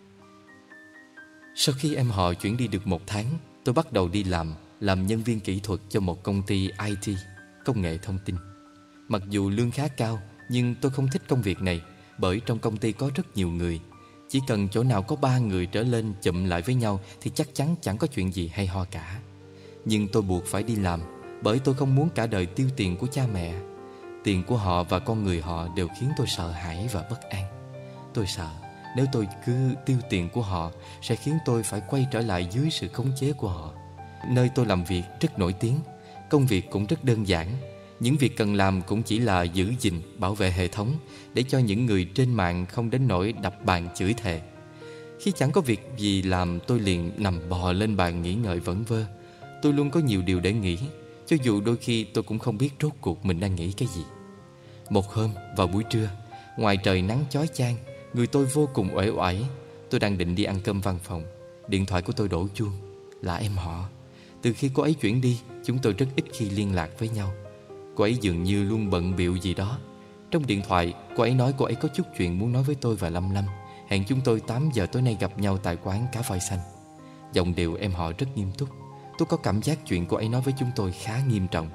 Sau khi em họ chuyển đi được 1 tháng, tôi bắt đầu đi làm nhân viên kỹ thuật cho một công ty IT, công nghệ thông tin. Mặc dù lương khá cao, nhưng tôi không thích công việc này, bởi trong công ty có rất nhiều người. Chỉ cần chỗ nào có 3 người trở lên chụm lại với nhau thì chắc chắn chẳng có chuyện gì hay ho cả. Nhưng tôi buộc phải đi làm, bởi tôi không muốn cả đời tiêu tiền của cha mẹ. Tiền của họ và con người họ đều khiến tôi sợ hãi và bất an. Tôi sợ nếu tôi cứ tiêu tiền của họ sẽ khiến tôi phải quay trở lại dưới sự khống chế của họ. Nơi tôi làm việc rất nổi tiếng, công việc cũng rất đơn giản. Những việc cần làm cũng chỉ là giữ gìn, bảo vệ hệ thống để cho những người trên mạng không đến nỗi đập bàn chửi thề. Khi chẳng có việc gì làm, tôi liền nằm bò lên bàn nghĩ ngợi vẩn vơ. Tôi luôn có nhiều điều để nghĩ, cho dù đôi khi tôi cũng không biết rốt cuộc mình đang nghĩ cái gì. Một hôm vào buổi trưa, ngoài trời nắng chói chang, người tôi vô cùng uể oải. Tôi đang định đi ăn cơm văn phòng, điện thoại của tôi đổ chuông. Là em họ. Từ khi cô ấy chuyển đi, chúng tôi rất ít khi liên lạc với nhau. Cô ấy dường như luôn bận bịu gì đó. Trong điện thoại, cô ấy nói cô ấy có chút chuyện muốn nói với tôi và Lâm Lâm. Hẹn chúng tôi 8 giờ tối nay gặp nhau tại quán cá voi xanh. Giọng điệu em họ rất nghiêm túc. Tôi có cảm giác chuyện cô ấy nói với chúng tôi khá nghiêm trọng.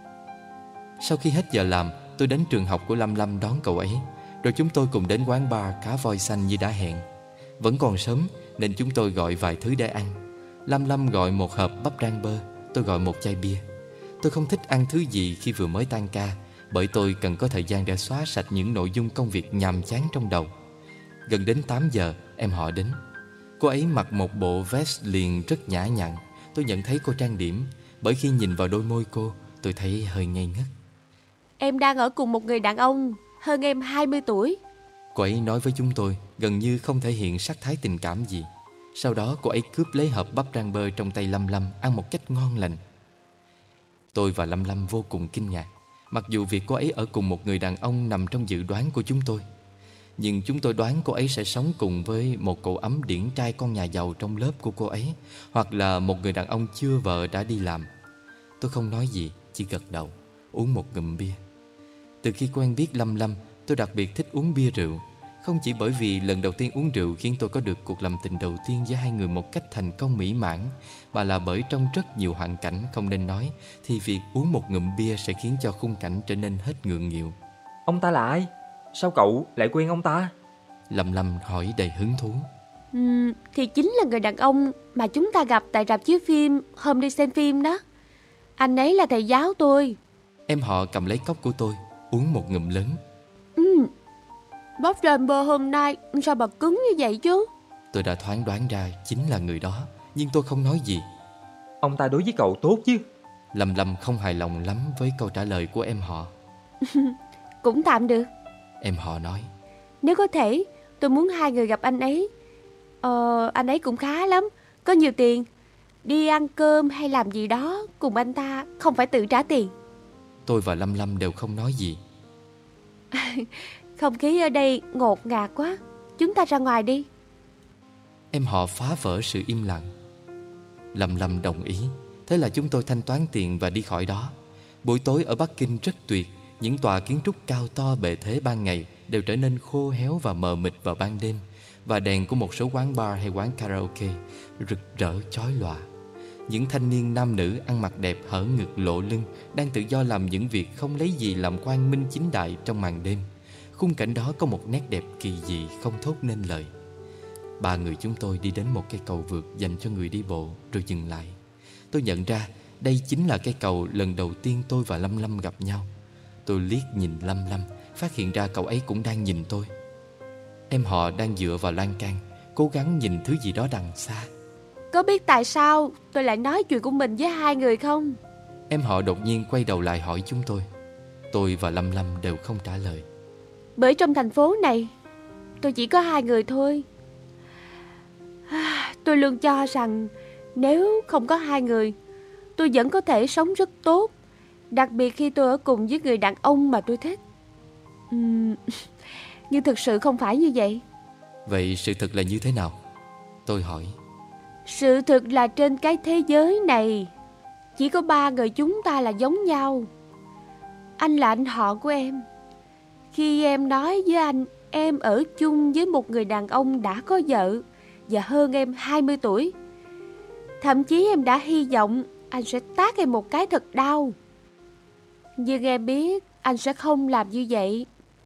Sau khi hết giờ làm, tôi đến trường học của Lâm Lâm đón cậu ấy. Rồi chúng tôi cùng đến quán bar cá voi xanh như đã hẹn. Vẫn còn sớm nên chúng tôi gọi vài thứ để ăn. Lâm Lâm gọi một hộp bắp rang bơ, tôi gọi một chai bia. Tôi không thích ăn thứ gì khi vừa mới tan ca, bởi tôi cần có thời gian để xóa sạch những nội dung công việc nhàm chán trong đầu. Gần đến 8 giờ, em họ đến. Cô ấy mặc một bộ vest liền rất nhã nhặn. Tôi nhận thấy cô trang điểm, bởi khi nhìn vào đôi môi cô, tôi thấy hơi ngây ngất. Em đang ở cùng một người đàn ông hơn em 20 tuổi. Cô ấy nói với chúng tôi, gần như không thể hiện sắc thái tình cảm gì. Sau đó cô ấy cướp lấy hộp bắp rang bơ trong tay Lâm Lâm, ăn một cách ngon lành. Tôi và Lâm Lâm vô cùng kinh ngạc. Mặc dù việc cô ấy ở cùng một người đàn ông nằm trong dự đoán của chúng tôi, nhưng chúng tôi đoán cô ấy sẽ sống cùng với một cậu ấm điển trai con nhà giàu trong lớp của cô ấy, hoặc là một người đàn ông chưa vợ đã đi làm. Tôi không nói gì, chỉ gật đầu, uống một ngụm bia. Từ khi quen biết Lâm Lâm, tôi đặc biệt thích uống bia rượu. Không chỉ bởi vì lần đầu tiên uống rượu khiến tôi có được cuộc làm tình đầu tiên với hai người một cách thành công mỹ mãn, mà là bởi trong rất nhiều hoàn cảnh không nên nói thì việc uống một ngụm bia sẽ khiến cho khung cảnh trở nên hết ngượng nghịu. Ông ta là ai? Sao cậu lại quen ông ta? Lâm Lâm hỏi đầy hứng thú. Thì chính là người đàn ông mà chúng ta gặp tại rạp chiếu phim hôm đi xem phim đó. Anh ấy là thầy giáo tôi. Em họ cầm lấy cốc của tôi, uống một ngụm lớn. Bob Rainbow hôm nay sao mà cứng như vậy chứ? Tôi đã thoáng đoán ra chính là người đó, nhưng tôi không nói gì. Ông ta đối với cậu tốt chứ? Lâm Lâm không hài lòng lắm với câu trả lời của em họ. Cũng tạm được. Em họ nói, Nếu có thể, tôi muốn hai người gặp anh ấy. Anh ấy cũng khá lắm, có nhiều tiền. Đi ăn cơm hay làm gì đó cùng anh ta, không phải tự trả tiền. tôi và Lâm Lâm đều không nói gì. Không khí ở đây ngột ngạt quá. Chúng ta ra ngoài đi. Em họ phá vỡ sự im lặng. Lâm Lâm đồng ý. Thế là chúng tôi thanh toán tiền và đi khỏi đó. Buổi tối ở Bắc Kinh rất tuyệt. Những tòa kiến trúc cao to bề thế ban ngày đều trở nên khô héo và mờ mịt vào ban đêm. Và đèn của một số quán bar hay quán karaoke rực rỡ chói lòa. Những thanh niên nam nữ ăn mặc đẹp, hở ngực lộ lưng đang tự do làm những việc không lấy gì làm quang minh chính đại trong màn đêm. Khung cảnh đó có một nét đẹp kỳ dị không thốt nên lời. Ba người chúng tôi đi đến một cây cầu vượt dành cho người đi bộ rồi dừng lại. Tôi nhận ra đây chính là cây cầu lần đầu tiên tôi và Lâm Lâm gặp nhau. Tôi liếc nhìn Lâm Lâm, phát hiện ra cậu ấy cũng đang nhìn tôi. Em họ đang dựa vào lan can, cố gắng nhìn thứ gì đó đằng xa. Có biết tại sao tôi lại nói chuyện của mình với hai người không? Em họ đột nhiên quay đầu lại hỏi chúng tôi. Tôi và Lâm Lâm đều không trả lời. Bởi trong thành phố này, tôi chỉ có hai người thôi. Tôi luôn cho rằng nếu không có hai người, tôi vẫn có thể sống rất tốt. Đặc biệt khi tôi ở cùng với người đàn ông mà tôi thích. Nhưng thực sự không phải như vậy. Vậy sự thật là như thế nào? Tôi hỏi. Sự thật là trên cái thế giới này chỉ có ba người chúng ta là giống nhau. Anh là anh họ của em. Khi em nói với anh em ở chung với một người đàn ông đã có vợ và hơn em 20 tuổi. Thậm chí em đã hy vọng anh sẽ tát em một cái thật đau. Nhưng em biết anh sẽ không làm như vậy.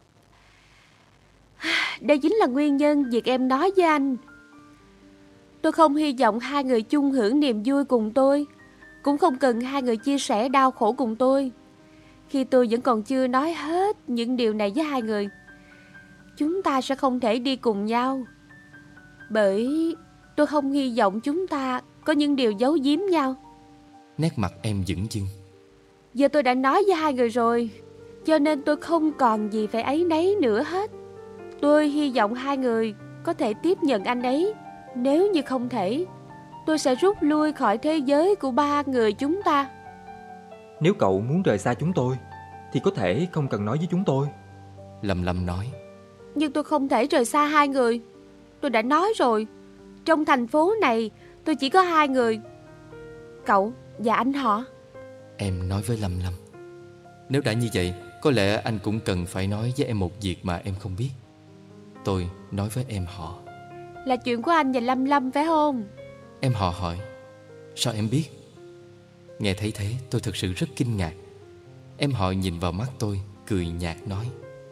Đây chính là nguyên nhân việc em nói với anh. Tôi không hy vọng hai người chung hưởng niềm vui cùng tôi. Cũng không cần hai người chia sẻ đau khổ cùng tôi. Khi tôi vẫn còn chưa nói hết những điều này với hai người, chúng ta sẽ không thể đi cùng nhau. Bởi tôi không hy vọng chúng ta có những điều giấu giếm nhau. Nét mặt em dửng dưng. Giờ tôi đã nói với hai người rồi, cho nên tôi không còn gì phải áy náy nữa hết. Tôi hy vọng hai người có thể tiếp nhận anh ấy. Nếu như không thể, tôi sẽ rút lui khỏi thế giới của ba người chúng ta. Nếu cậu muốn rời xa chúng tôi thì có thể không cần nói với chúng tôi. Lâm Lâm nói. Nhưng tôi không thể rời xa hai người. Tôi đã nói rồi, trong thành phố này tôi chỉ có hai người, cậu và anh họ. Em nói với Lâm Lâm. Nếu đã như vậy, có lẽ anh cũng cần phải nói với em một việc mà em không biết. Tôi nói với em họ. Là chuyện của anh và Lâm Lâm phải không? Em họ hỏi. Sao em biết? Nghe thấy thế tôi thực sự rất kinh ngạc. Em họ nhìn vào mắt tôi, cười nhạt nói.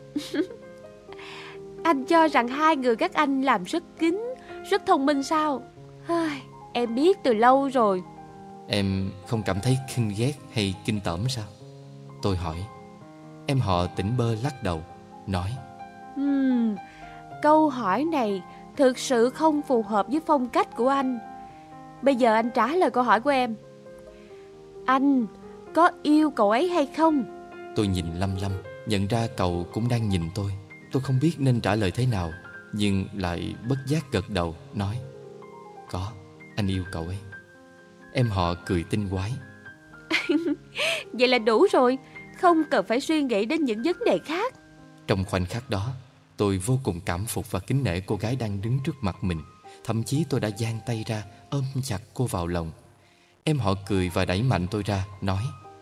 Anh cho rằng hai người các anh làm rất kín, rất thông minh sao? Em biết từ lâu rồi. Em không cảm thấy khinh ghét hay kinh tởm sao? Tôi hỏi. Em họ tỉnh bơ lắc đầu, nói. Câu hỏi này thực sự không phù hợp với phong cách của anh. Bây giờ anh trả lời câu hỏi của em. Anh có yêu cậu ấy hay không? Tôi nhìn Lâm Lâm, nhận ra cậu cũng đang nhìn tôi. Tôi không biết nên trả lời thế nào, nhưng lại bất giác gật đầu, nói. Có, anh yêu cậu ấy. Em họ cười tinh quái. Vậy là đủ rồi, không cần phải suy nghĩ đến những vấn đề khác. Trong khoảnh khắc đó, tôi vô cùng cảm phục và kính nể cô gái đang đứng trước mặt mình. Thậm chí tôi đã giang tay ra, ôm chặt cô vào lòng. Em họ cười và đẩy mạnh tôi ra, nói.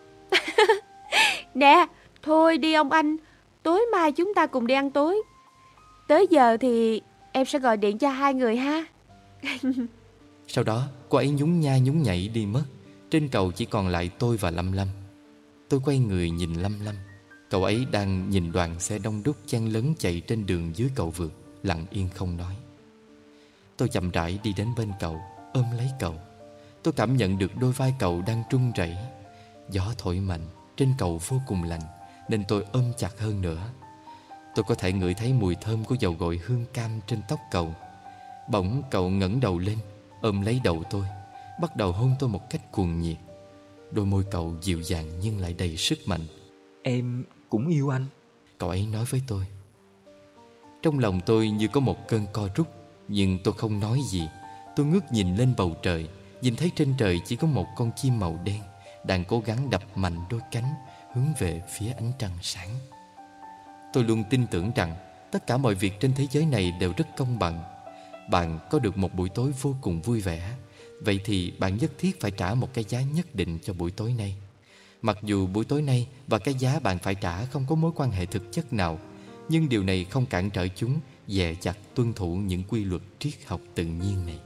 Nè, thôi đi ông anh, tối mai chúng ta cùng đi ăn tối. Tới giờ thì em sẽ gọi điện cho hai người ha. Sau đó cô ấy nhún nha nhún nhảy đi mất. Trên cầu chỉ còn lại tôi và Lâm Lâm. Tôi quay người nhìn Lâm Lâm. Cậu ấy đang nhìn đoàn xe đông đúc chen lấn chạy trên đường dưới cầu vượt, lặng yên không nói. Tôi chậm rãi đi đến bên cậu, ôm lấy cậu. Tôi cảm nhận được đôi vai cậu đang run rẩy. Gió thổi mạnh, trên cầu vô cùng lạnh, nên tôi ôm chặt hơn nữa. Tôi có thể ngửi thấy mùi thơm của dầu gội hương cam trên tóc cậu. Bỗng cậu ngẩng đầu lên, ôm lấy đầu tôi, bắt đầu hôn tôi một cách cuồng nhiệt. Đôi môi cậu dịu dàng nhưng lại đầy sức mạnh. Em cũng yêu anh. Cậu ấy nói với tôi. Trong lòng tôi như có một cơn co rút, nhưng tôi không nói gì. Tôi ngước nhìn lên bầu trời, nhìn thấy trên trời chỉ có một con chim màu đen đang cố gắng đập mạnh đôi cánh hướng về phía ánh trăng sáng. Tôi luôn tin tưởng rằng tất cả mọi việc trên thế giới này đều rất công bằng. Bạn có được một buổi tối vô cùng vui vẻ, vậy thì bạn nhất thiết phải trả một cái giá nhất định cho buổi tối nay. Mặc dù buổi tối nay và cái giá bạn phải trả không có mối quan hệ thực chất nào, nhưng điều này không cản trở chúng dè dặt tuân thủ những quy luật triết học tự nhiên này.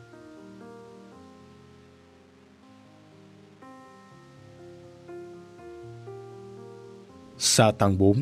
Sa Tăng 4.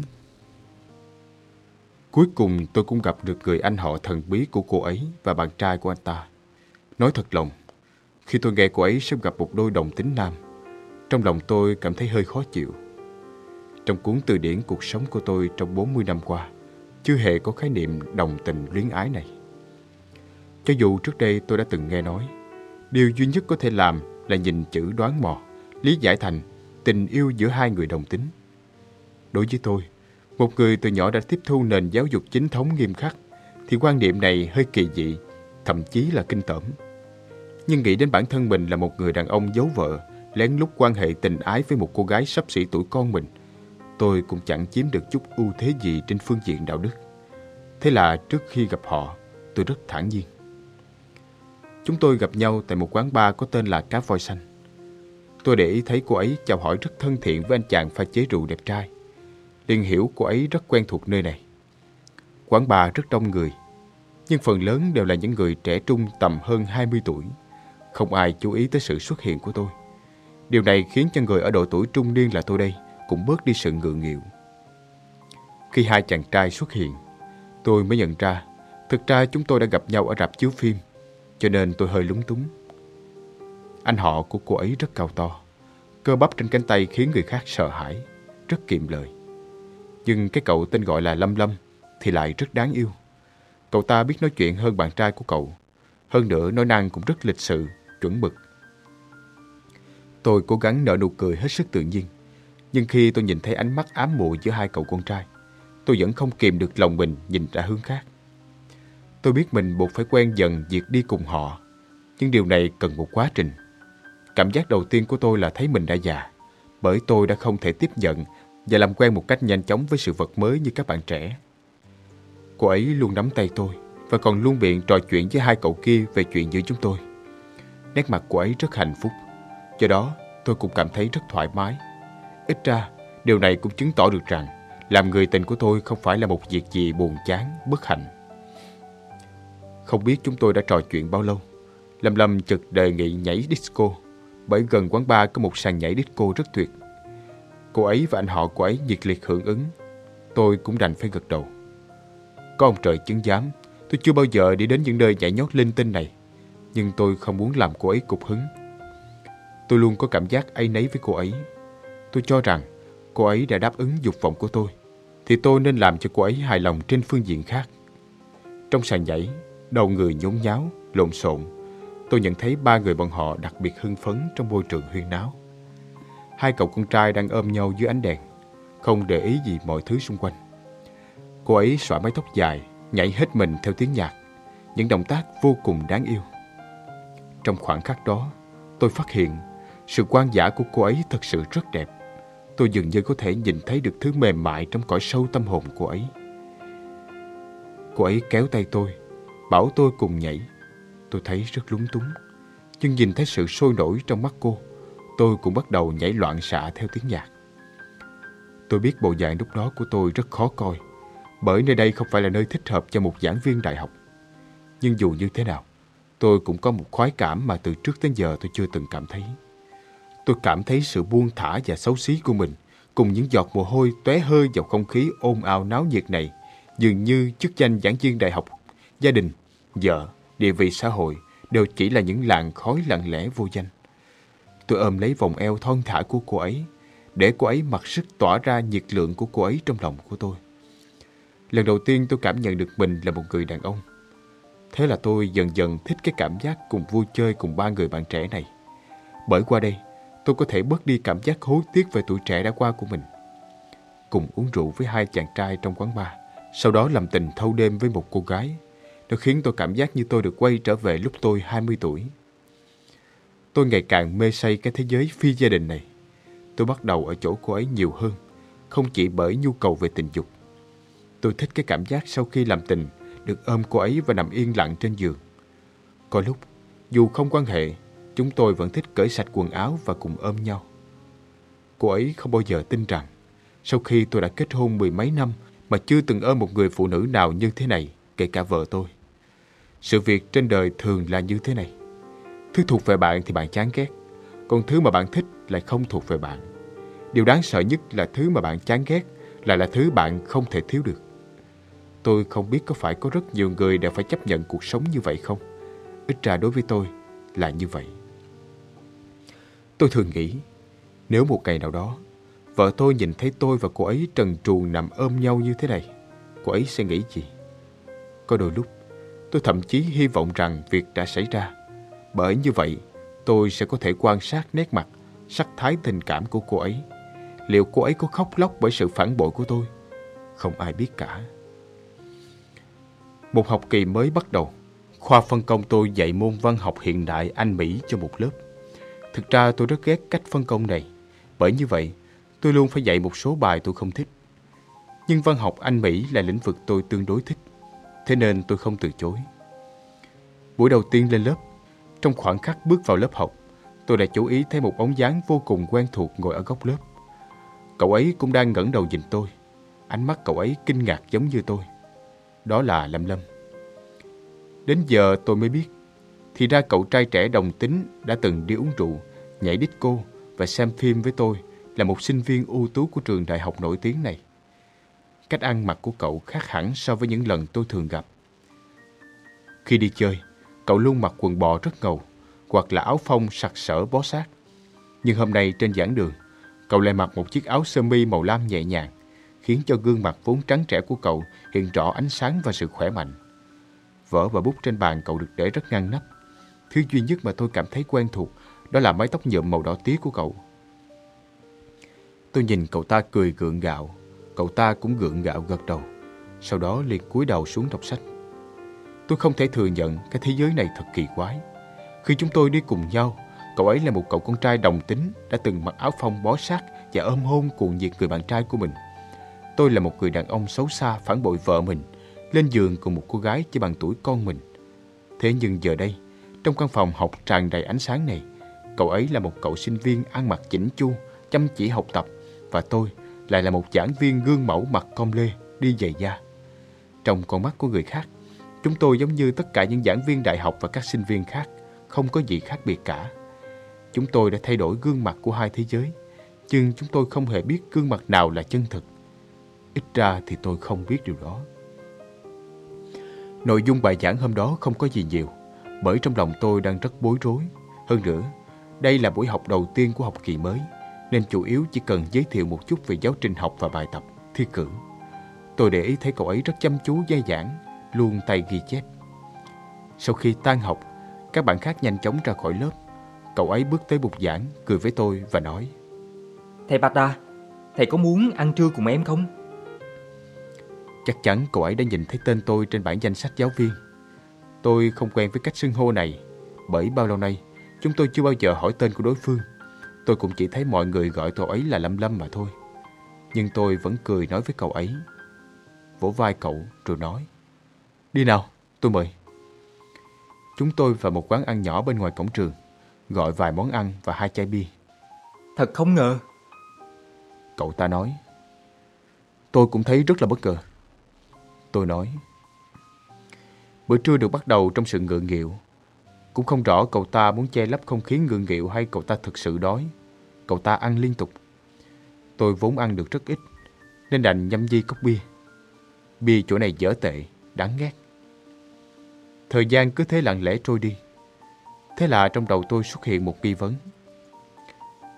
Cuối cùng tôi cũng gặp được người anh họ thần bí của cô ấy và bạn trai của anh ta. Nói thật lòng, khi tôi nghe cô ấy sắp gặp một đôi đồng tính nam, trong lòng tôi cảm thấy hơi khó chịu. Trong cuốn từ điển cuộc sống của tôi trong 40 năm qua, chưa hề có khái niệm đồng tình luyến ái này. Cho dù trước đây tôi đã từng nghe nói, điều duy nhất có thể làm là nhìn chữ đoán mò, lý giải thành tình yêu giữa hai người đồng tính. Đối với tôi, một người từ nhỏ đã tiếp thu nền giáo dục chính thống nghiêm khắc, thì quan niệm này hơi kỳ dị, thậm chí là kinh tởm. Nhưng nghĩ đến bản thân mình là một người đàn ông giấu vợ, lén lút quan hệ tình ái với một cô gái xấp xỉ tuổi con mình, tôi cũng chẳng chiếm được chút ưu thế gì trên phương diện đạo đức. Thế là trước khi gặp họ, tôi rất thản nhiên. Chúng tôi gặp nhau tại một quán bar có tên là Cá Voi Xanh. Tôi để ý thấy cô ấy chào hỏi rất thân thiện với anh chàng pha chế rượu đẹp trai. Liền hiểu cô ấy rất quen thuộc nơi này. Quán bar rất đông người, nhưng phần lớn đều là những người trẻ trung tầm hơn 20 tuổi. Không ai chú ý tới sự xuất hiện của tôi. Điều này khiến cho người ở độ tuổi trung niên là tôi đây cũng bớt đi sự ngượng nghịu. Khi hai chàng trai xuất hiện, tôi mới nhận ra thực ra chúng tôi đã gặp nhau ở rạp chiếu phim, cho nên tôi hơi lúng túng. Anh họ của cô ấy rất cao to, cơ bắp trên cánh tay khiến người khác sợ hãi, rất kiệm lời. Nhưng cái cậu tên gọi là Lâm Lâm thì lại rất đáng yêu. Cậu ta biết nói chuyện hơn bạn trai của cậu. Hơn nữa nói năng cũng rất lịch sự, chuẩn mực. Tôi cố gắng nở nụ cười hết sức tự nhiên. Nhưng khi tôi nhìn thấy ánh mắt ám muội giữa hai cậu con trai, tôi vẫn không kìm được lòng mình nhìn ra hướng khác. Tôi biết mình buộc phải quen dần việc đi cùng họ, nhưng điều này cần một quá trình. Cảm giác đầu tiên của tôi là thấy mình đã già, bởi tôi đã không thể tiếp nhận và làm quen một cách nhanh chóng với sự vật mới như các bạn trẻ. Cô ấy luôn nắm tay tôi và còn luôn miệng trò chuyện với hai cậu kia về chuyện giữa chúng tôi. Nét mặt cô ấy rất hạnh phúc, do đó tôi cũng cảm thấy rất thoải mái. Ít ra, điều này cũng chứng tỏ được rằng làm người tình của tôi không phải là một việc gì buồn chán, bất hạnh. Không biết chúng tôi đã trò chuyện bao lâu, Lâm Lâm chợt đề nghị nhảy disco, bởi gần quán bar có một sàn nhảy disco rất tuyệt. Cô ấy và anh họ cô ấy nhiệt liệt hưởng ứng. Tôi cũng đành phải gật đầu. Có ông trời chứng giám, tôi chưa bao giờ đi đến những nơi nhảy nhót linh tinh này, nhưng tôi không muốn làm cô ấy cục hứng. Tôi luôn có cảm giác áy náy với cô ấy. Tôi cho rằng cô ấy đã đáp ứng dục vọng của tôi, thì tôi nên làm cho cô ấy hài lòng trên phương diện khác. Trong sàn nhảy, đầu người nhốn nháo, lộn xộn, tôi nhận thấy ba người bọn họ đặc biệt hưng phấn trong môi trường huyên náo. Hai cậu con trai đang ôm nhau dưới ánh đèn, không để ý gì mọi thứ xung quanh. Cô ấy xõa mái tóc dài, nhảy hết mình theo tiếng nhạc, những động tác vô cùng đáng yêu. Trong khoảnh khắc đó, tôi phát hiện sự quan dã của cô ấy thật sự rất đẹp. Tôi dường như có thể nhìn thấy được thứ mềm mại trong cõi sâu tâm hồn cô ấy. Cô ấy kéo tay tôi, bảo tôi cùng nhảy. Tôi thấy rất lúng túng, nhưng nhìn thấy sự sôi nổi trong mắt cô, tôi cũng bắt đầu nhảy loạn xạ theo tiếng nhạc. Tôi biết bộ dạng lúc đó của tôi rất khó coi, bởi nơi đây không phải là nơi thích hợp cho một giảng viên đại học. Nhưng dù như thế nào, tôi cũng có một khoái cảm mà từ trước đến giờ tôi chưa từng cảm thấy. Tôi cảm thấy sự buông thả và xấu xí của mình, cùng những giọt mồ hôi tóe hơi vào không khí ồn ào náo nhiệt này, dường như chức danh giảng viên đại học, gia đình, vợ, địa vị xã hội đều chỉ là những làn khói lặng lẽ vô danh. Tôi ôm lấy vòng eo thon thả của cô ấy, để cô ấy mặc sức tỏa ra nhiệt lượng của cô ấy trong lòng của tôi. Lần đầu tiên tôi cảm nhận được mình là một người đàn ông. Thế là tôi dần dần thích cái cảm giác cùng vui chơi cùng ba người bạn trẻ này. Bởi qua đây, tôi có thể bớt đi cảm giác hối tiếc về tuổi trẻ đã qua của mình. Cùng uống rượu với hai chàng trai trong quán bar, sau đó làm tình thâu đêm với một cô gái. Nó khiến tôi cảm giác như tôi được quay trở về lúc tôi 20 tuổi. Tôi ngày càng mê say cái thế giới phi gia đình này. Tôi bắt đầu ở chỗ cô ấy nhiều hơn, không chỉ bởi nhu cầu về tình dục. Tôi thích cái cảm giác sau khi làm tình, được ôm cô ấy và nằm yên lặng trên giường. Có lúc, dù không quan hệ, chúng tôi vẫn thích cởi sạch quần áo và cùng ôm nhau. Cô ấy không bao giờ tin rằng, sau khi tôi đã kết hôn 10 mấy năm mà chưa từng ôm một người phụ nữ nào như thế này, kể cả vợ tôi. Sự việc trên đời thường là như thế này. Thứ thuộc về bạn thì bạn chán ghét, còn thứ mà bạn thích lại không thuộc về bạn. Điều đáng sợ nhất là thứ mà bạn chán ghét lại là thứ bạn không thể thiếu được. Tôi không biết có phải có rất nhiều người đều phải chấp nhận cuộc sống như vậy không? Ít ra đối với tôi là như vậy. Tôi thường nghĩ, nếu một ngày nào đó, vợ tôi nhìn thấy tôi và cô ấy trần truồng nằm ôm nhau như thế này, cô ấy sẽ nghĩ gì? Có đôi lúc, tôi thậm chí hy vọng rằng việc đã xảy ra. Bởi như vậy, tôi sẽ có thể quan sát nét mặt, sắc thái tình cảm của cô ấy. Liệu cô ấy có khóc lóc bởi sự phản bội của tôi? Không ai biết cả. Một học kỳ mới bắt đầu, khoa phân công tôi dạy môn văn học hiện đại Anh Mỹ cho một lớp. Thực ra tôi rất ghét cách phân công này. Bởi như vậy, tôi luôn phải dạy một số bài tôi không thích. Nhưng văn học Anh Mỹ là lĩnh vực tôi tương đối thích, thế nên tôi không từ chối. Buổi đầu tiên lên lớp, trong khoảnh khắc bước vào lớp học, tôi đã chú ý thấy một bóng dáng vô cùng quen thuộc ngồi ở góc lớp. Cậu ấy cũng đang ngẩng đầu nhìn tôi. Ánh mắt cậu ấy kinh ngạc giống như tôi. Đó là Lâm Lâm. Đến giờ tôi mới biết, thì ra cậu trai trẻ đồng tính đã từng đi uống rượu, nhảy disco và xem phim với tôi là một sinh viên ưu tú của trường đại học nổi tiếng này. Cách ăn mặc của cậu khác hẳn so với những lần tôi thường gặp. Khi đi chơi, cậu luôn mặc quần bò rất ngầu, hoặc là áo phông sặc sỡ bó sát. Nhưng hôm nay trên giảng đường, cậu lại mặc một chiếc áo sơ mi màu lam nhẹ nhàng, khiến cho gương mặt vốn trắng trẻo của cậu hiện rõ ánh sáng và sự khỏe mạnh. Vở và bút trên bàn cậu được để rất ngăn nắp. Thứ duy nhất mà tôi cảm thấy quen thuộc đó là mái tóc nhuộm màu đỏ tía của cậu. Tôi nhìn cậu ta cười gượng gạo, cậu ta cũng gượng gạo gật đầu, sau đó liền cúi đầu xuống đọc sách. Tôi không thể thừa nhận cái thế giới này thật kỳ quái. Khi chúng tôi đi cùng nhau, cậu ấy là một cậu con trai đồng tính đã từng mặc áo phông bó sát và ôm hôn cuồng nhiệt người bạn trai của mình. Tôi là một người đàn ông xấu xa phản bội vợ mình, lên giường cùng một cô gái chỉ bằng tuổi con mình. Thế nhưng giờ đây, trong căn phòng học tràn đầy ánh sáng này, cậu ấy là một cậu sinh viên ăn mặc chỉnh chu, chăm chỉ học tập, và tôi lại là một giảng viên gương mẫu mặc com lê, đi giày da. Trong con mắt của người khác, chúng tôi giống như tất cả những giảng viên đại học và các sinh viên khác, không có gì khác biệt cả. Chúng tôi đã thay đổi gương mặt của hai thế giới, nhưng chúng tôi không hề biết gương mặt nào là chân thực. Ít ra thì tôi không biết điều đó. Nội dung bài giảng hôm đó không có gì nhiều, bởi trong lòng tôi đang rất bối rối. Hơn nữa, đây là buổi học đầu tiên của học kỳ mới, nên chủ yếu chỉ cần giới thiệu một chút về giáo trình học và bài tập, thi cử. Tôi để ý thấy cậu ấy rất chăm chú nghe giảng, luôn tay ghi chép. Sau khi tan học, các bạn khác nhanh chóng ra khỏi lớp. Cậu ấy bước tới bục giảng, cười với tôi và nói: Thầy Bạch à, thầy có muốn ăn trưa cùng em không? Chắc chắn cậu ấy đã nhìn thấy tên tôi trên bảng danh sách giáo viên. Tôi không quen với cách xưng hô này, bởi bao lâu nay chúng tôi chưa bao giờ hỏi tên của đối phương. Tôi cũng chỉ thấy mọi người gọi cậu ấy là Lâm Lâm mà thôi. Nhưng tôi vẫn cười nói với cậu ấy, vỗ vai cậu rồi nói: Đi nào, tôi mời. Chúng tôi vào một quán ăn nhỏ bên ngoài cổng trường, gọi vài món ăn và 2 chai bia. Thật không ngờ. Cậu ta nói. Tôi cũng thấy rất là bất ngờ. Tôi nói. Bữa trưa được bắt đầu trong sự ngượng nghịu. Cũng không rõ cậu ta muốn che lấp không khí ngượng nghịu hay cậu ta thực sự đói. Cậu ta ăn liên tục. Tôi vốn ăn được rất ít, nên đành nhâm nhi cốc bia. Bia chỗ này dở tệ, đáng ghét. Thời gian cứ thế lặng lẽ trôi đi. Thế là trong đầu tôi xuất hiện một nghi vấn.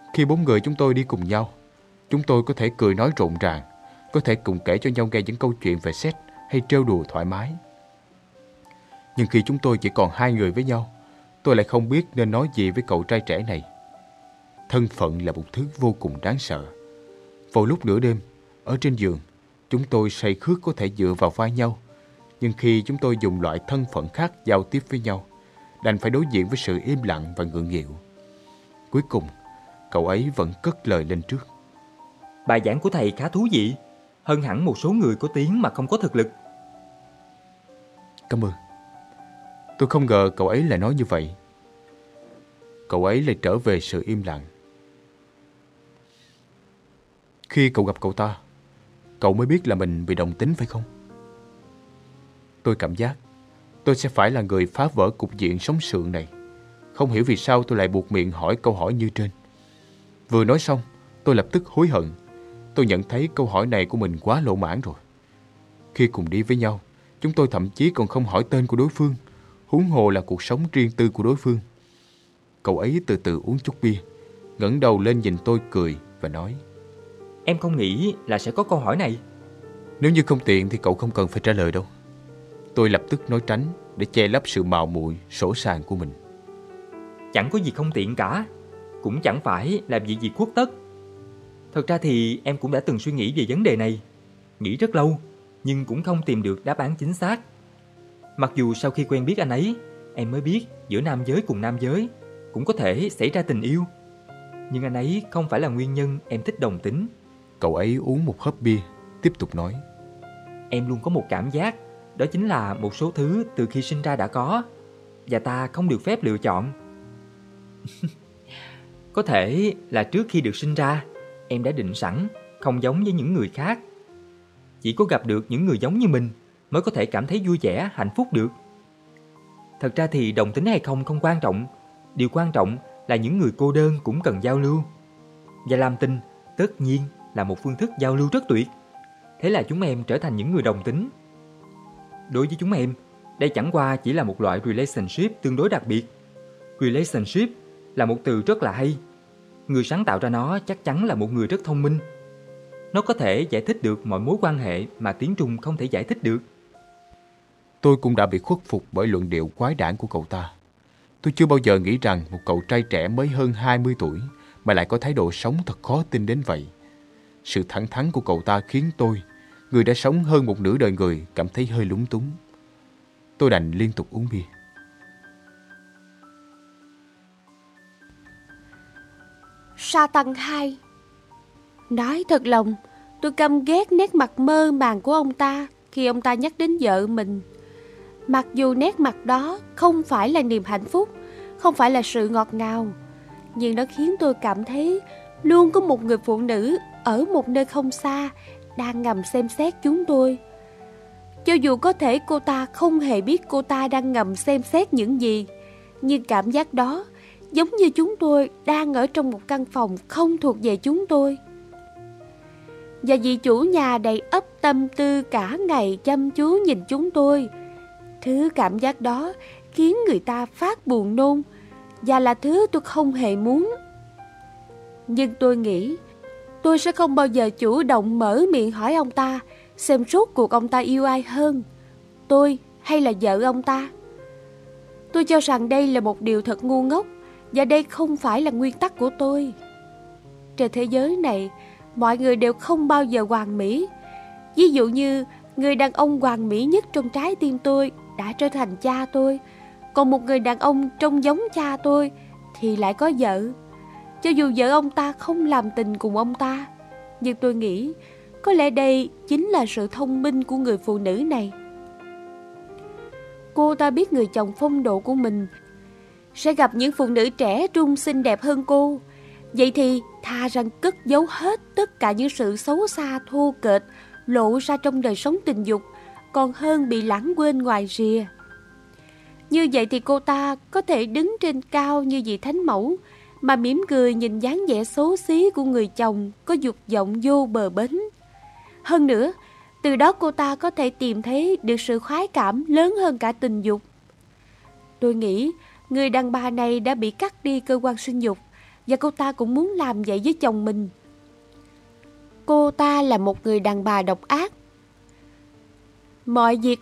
Khi 4 người chúng tôi đi cùng nhau, chúng tôi có thể cười nói rộn ràng, có thể cùng kể cho nhau nghe những câu chuyện về Seth hay trêu đùa thoải mái. Nhưng khi chúng tôi chỉ còn 2 người với nhau, tôi lại không biết nên nói gì với cậu trai trẻ này. Thân phận là một thứ vô cùng đáng sợ. Vào lúc nửa đêm, ở trên giường, chúng tôi say khướt có thể dựa vào vai nhau. Nhưng khi chúng tôi dùng loại thân phận khác giao tiếp với nhau, đành phải đối diện với sự im lặng và ngượng nghịu. Cuối cùng, cậu ấy vẫn cất lời lên trước. Bài giảng của thầy khá thú vị, hơn hẳn một số người có tiếng mà không có thực lực. Cảm ơn. Tôi không ngờ cậu ấy lại nói như vậy. Cậu ấy lại trở về sự im lặng. Khi cậu gặp cậu ta, cậu mới biết là mình bị đồng tính phải không? Tôi cảm giác tôi sẽ phải là người phá vỡ cục diện sống sượng này. Không hiểu vì sao tôi lại buộc miệng hỏi câu hỏi như trên. Vừa nói xong, tôi lập tức hối hận. Tôi nhận thấy câu hỏi này của mình quá lỗ mãn rồi. Khi cùng đi với nhau, chúng tôi thậm chí còn không hỏi tên của đối phương, huống hồ là cuộc sống riêng tư của đối phương. Cậu ấy từ từ uống chút bia, ngẩng đầu lên nhìn tôi cười và nói: Em không nghĩ là sẽ có câu hỏi này. Nếu như không tiện thì cậu không cần phải trả lời đâu. Tôi lập tức nói tránh để che lấp sự mạo muội, sỗ sàng của mình. Chẳng có gì không tiện cả, cũng chẳng phải làm việc gì khuất tất. Thật ra thì em cũng đã từng suy nghĩ về vấn đề này, nghĩ rất lâu, nhưng cũng không tìm được đáp án chính xác. Mặc dù sau khi quen biết anh ấy, em mới biết giữa nam giới cùng nam giới cũng có thể xảy ra tình yêu. Nhưng anh ấy không phải là nguyên nhân em thích đồng tính. Cậu ấy uống một hớp bia, tiếp tục nói: Em luôn có một cảm giác, đó chính là một số thứ từ khi sinh ra đã có, và ta không được phép lựa chọn. Có thể là trước khi được sinh ra, em đã định sẵn không giống với những người khác. Chỉ có gặp được những người giống như mình mới có thể cảm thấy vui vẻ, hạnh phúc được. Thật ra thì đồng tính hay không không quan trọng. Điều quan trọng là những người cô đơn cũng cần giao lưu. Và làm tình tất nhiên là một phương thức giao lưu rất tuyệt. Thế là chúng em trở thành những người đồng tính. Đối với chúng em, đây chẳng qua chỉ là một loại relationship tương đối đặc biệt. Relationship là một từ rất là hay. Người sáng tạo ra nó chắc chắn là một người rất thông minh. Nó có thể giải thích được mọi mối quan hệ mà tiếng Trung không thể giải thích được. Tôi cũng đã bị khuất phục bởi luận điệu quái đản của cậu ta. Tôi chưa bao giờ nghĩ rằng một cậu trai trẻ mới hơn 20 tuổi mà lại có thái độ sống thật khó tin đến vậy. Sự thẳng thắn của cậu ta khiến tôi, người đã sống hơn một nửa đời người, cảm thấy hơi lúng túng. Tôi đành liên tục uống bia. Satan 2. Nói thật lòng, tôi căm ghét nét mặt mơ màng của ông ta khi ông ta nhắc đến vợ mình. Mặc dù nét mặt đó không phải là niềm hạnh phúc, không phải là sự ngọt ngào, nhưng nó khiến tôi cảm thấy luôn có một người phụ nữ ở một nơi không xa đang ngầm xem xét chúng tôi. Cho dù có thể cô ta không hề biết cô ta đang ngầm xem xét những gì, nhưng cảm giác đó giống như chúng tôi đang ở trong một căn phòng không thuộc về chúng tôi. Và vị chủ nhà đầy ắp tâm tư cả ngày chăm chú nhìn chúng tôi. Thứ cảm giác đó khiến người ta phát buồn nôn, và là thứ tôi không hề muốn. Nhưng tôi nghĩ tôi sẽ không bao giờ chủ động mở miệng hỏi ông ta xem rốt cuộc ông ta yêu ai hơn, tôi hay là vợ ông ta. Tôi cho rằng đây là một điều thật ngu ngốc, và đây không phải là nguyên tắc của tôi. Trên thế giới này, mọi người đều không bao giờ hoàn mỹ. Ví dụ như người đàn ông hoàn mỹ nhất trong trái tim tôi đã trở thành cha tôi, còn một người đàn ông trông giống cha tôi thì lại có vợ. Cho dù vợ ông ta không làm tình cùng ông ta, nhưng tôi nghĩ có lẽ đây chính là sự thông minh của người phụ nữ này. Cô ta biết người chồng phong độ của mình sẽ gặp những phụ nữ trẻ trung xinh đẹp hơn cô. Vậy thì thà rằng cất giấu hết tất cả những sự xấu xa thô kệch lộ ra trong đời sống tình dục, còn hơn bị lãng quên ngoài rìa. Như vậy thì cô ta có thể đứng trên cao như vị thánh mẫu, mà mỉm cười nhìn dáng vẻ xấu xí của người chồng có dục vọng vô bờ bến. Hơn nữa, từ đó cô ta có thể tìm thấy được sự khoái cảm lớn hơn cả tình dục. Tôi nghĩ người đàn bà này đã bị cắt đi cơ quan sinh dục, và cô ta cũng muốn làm vậy với chồng mình. Cô ta là một người đàn bà độc ác. Mọi việc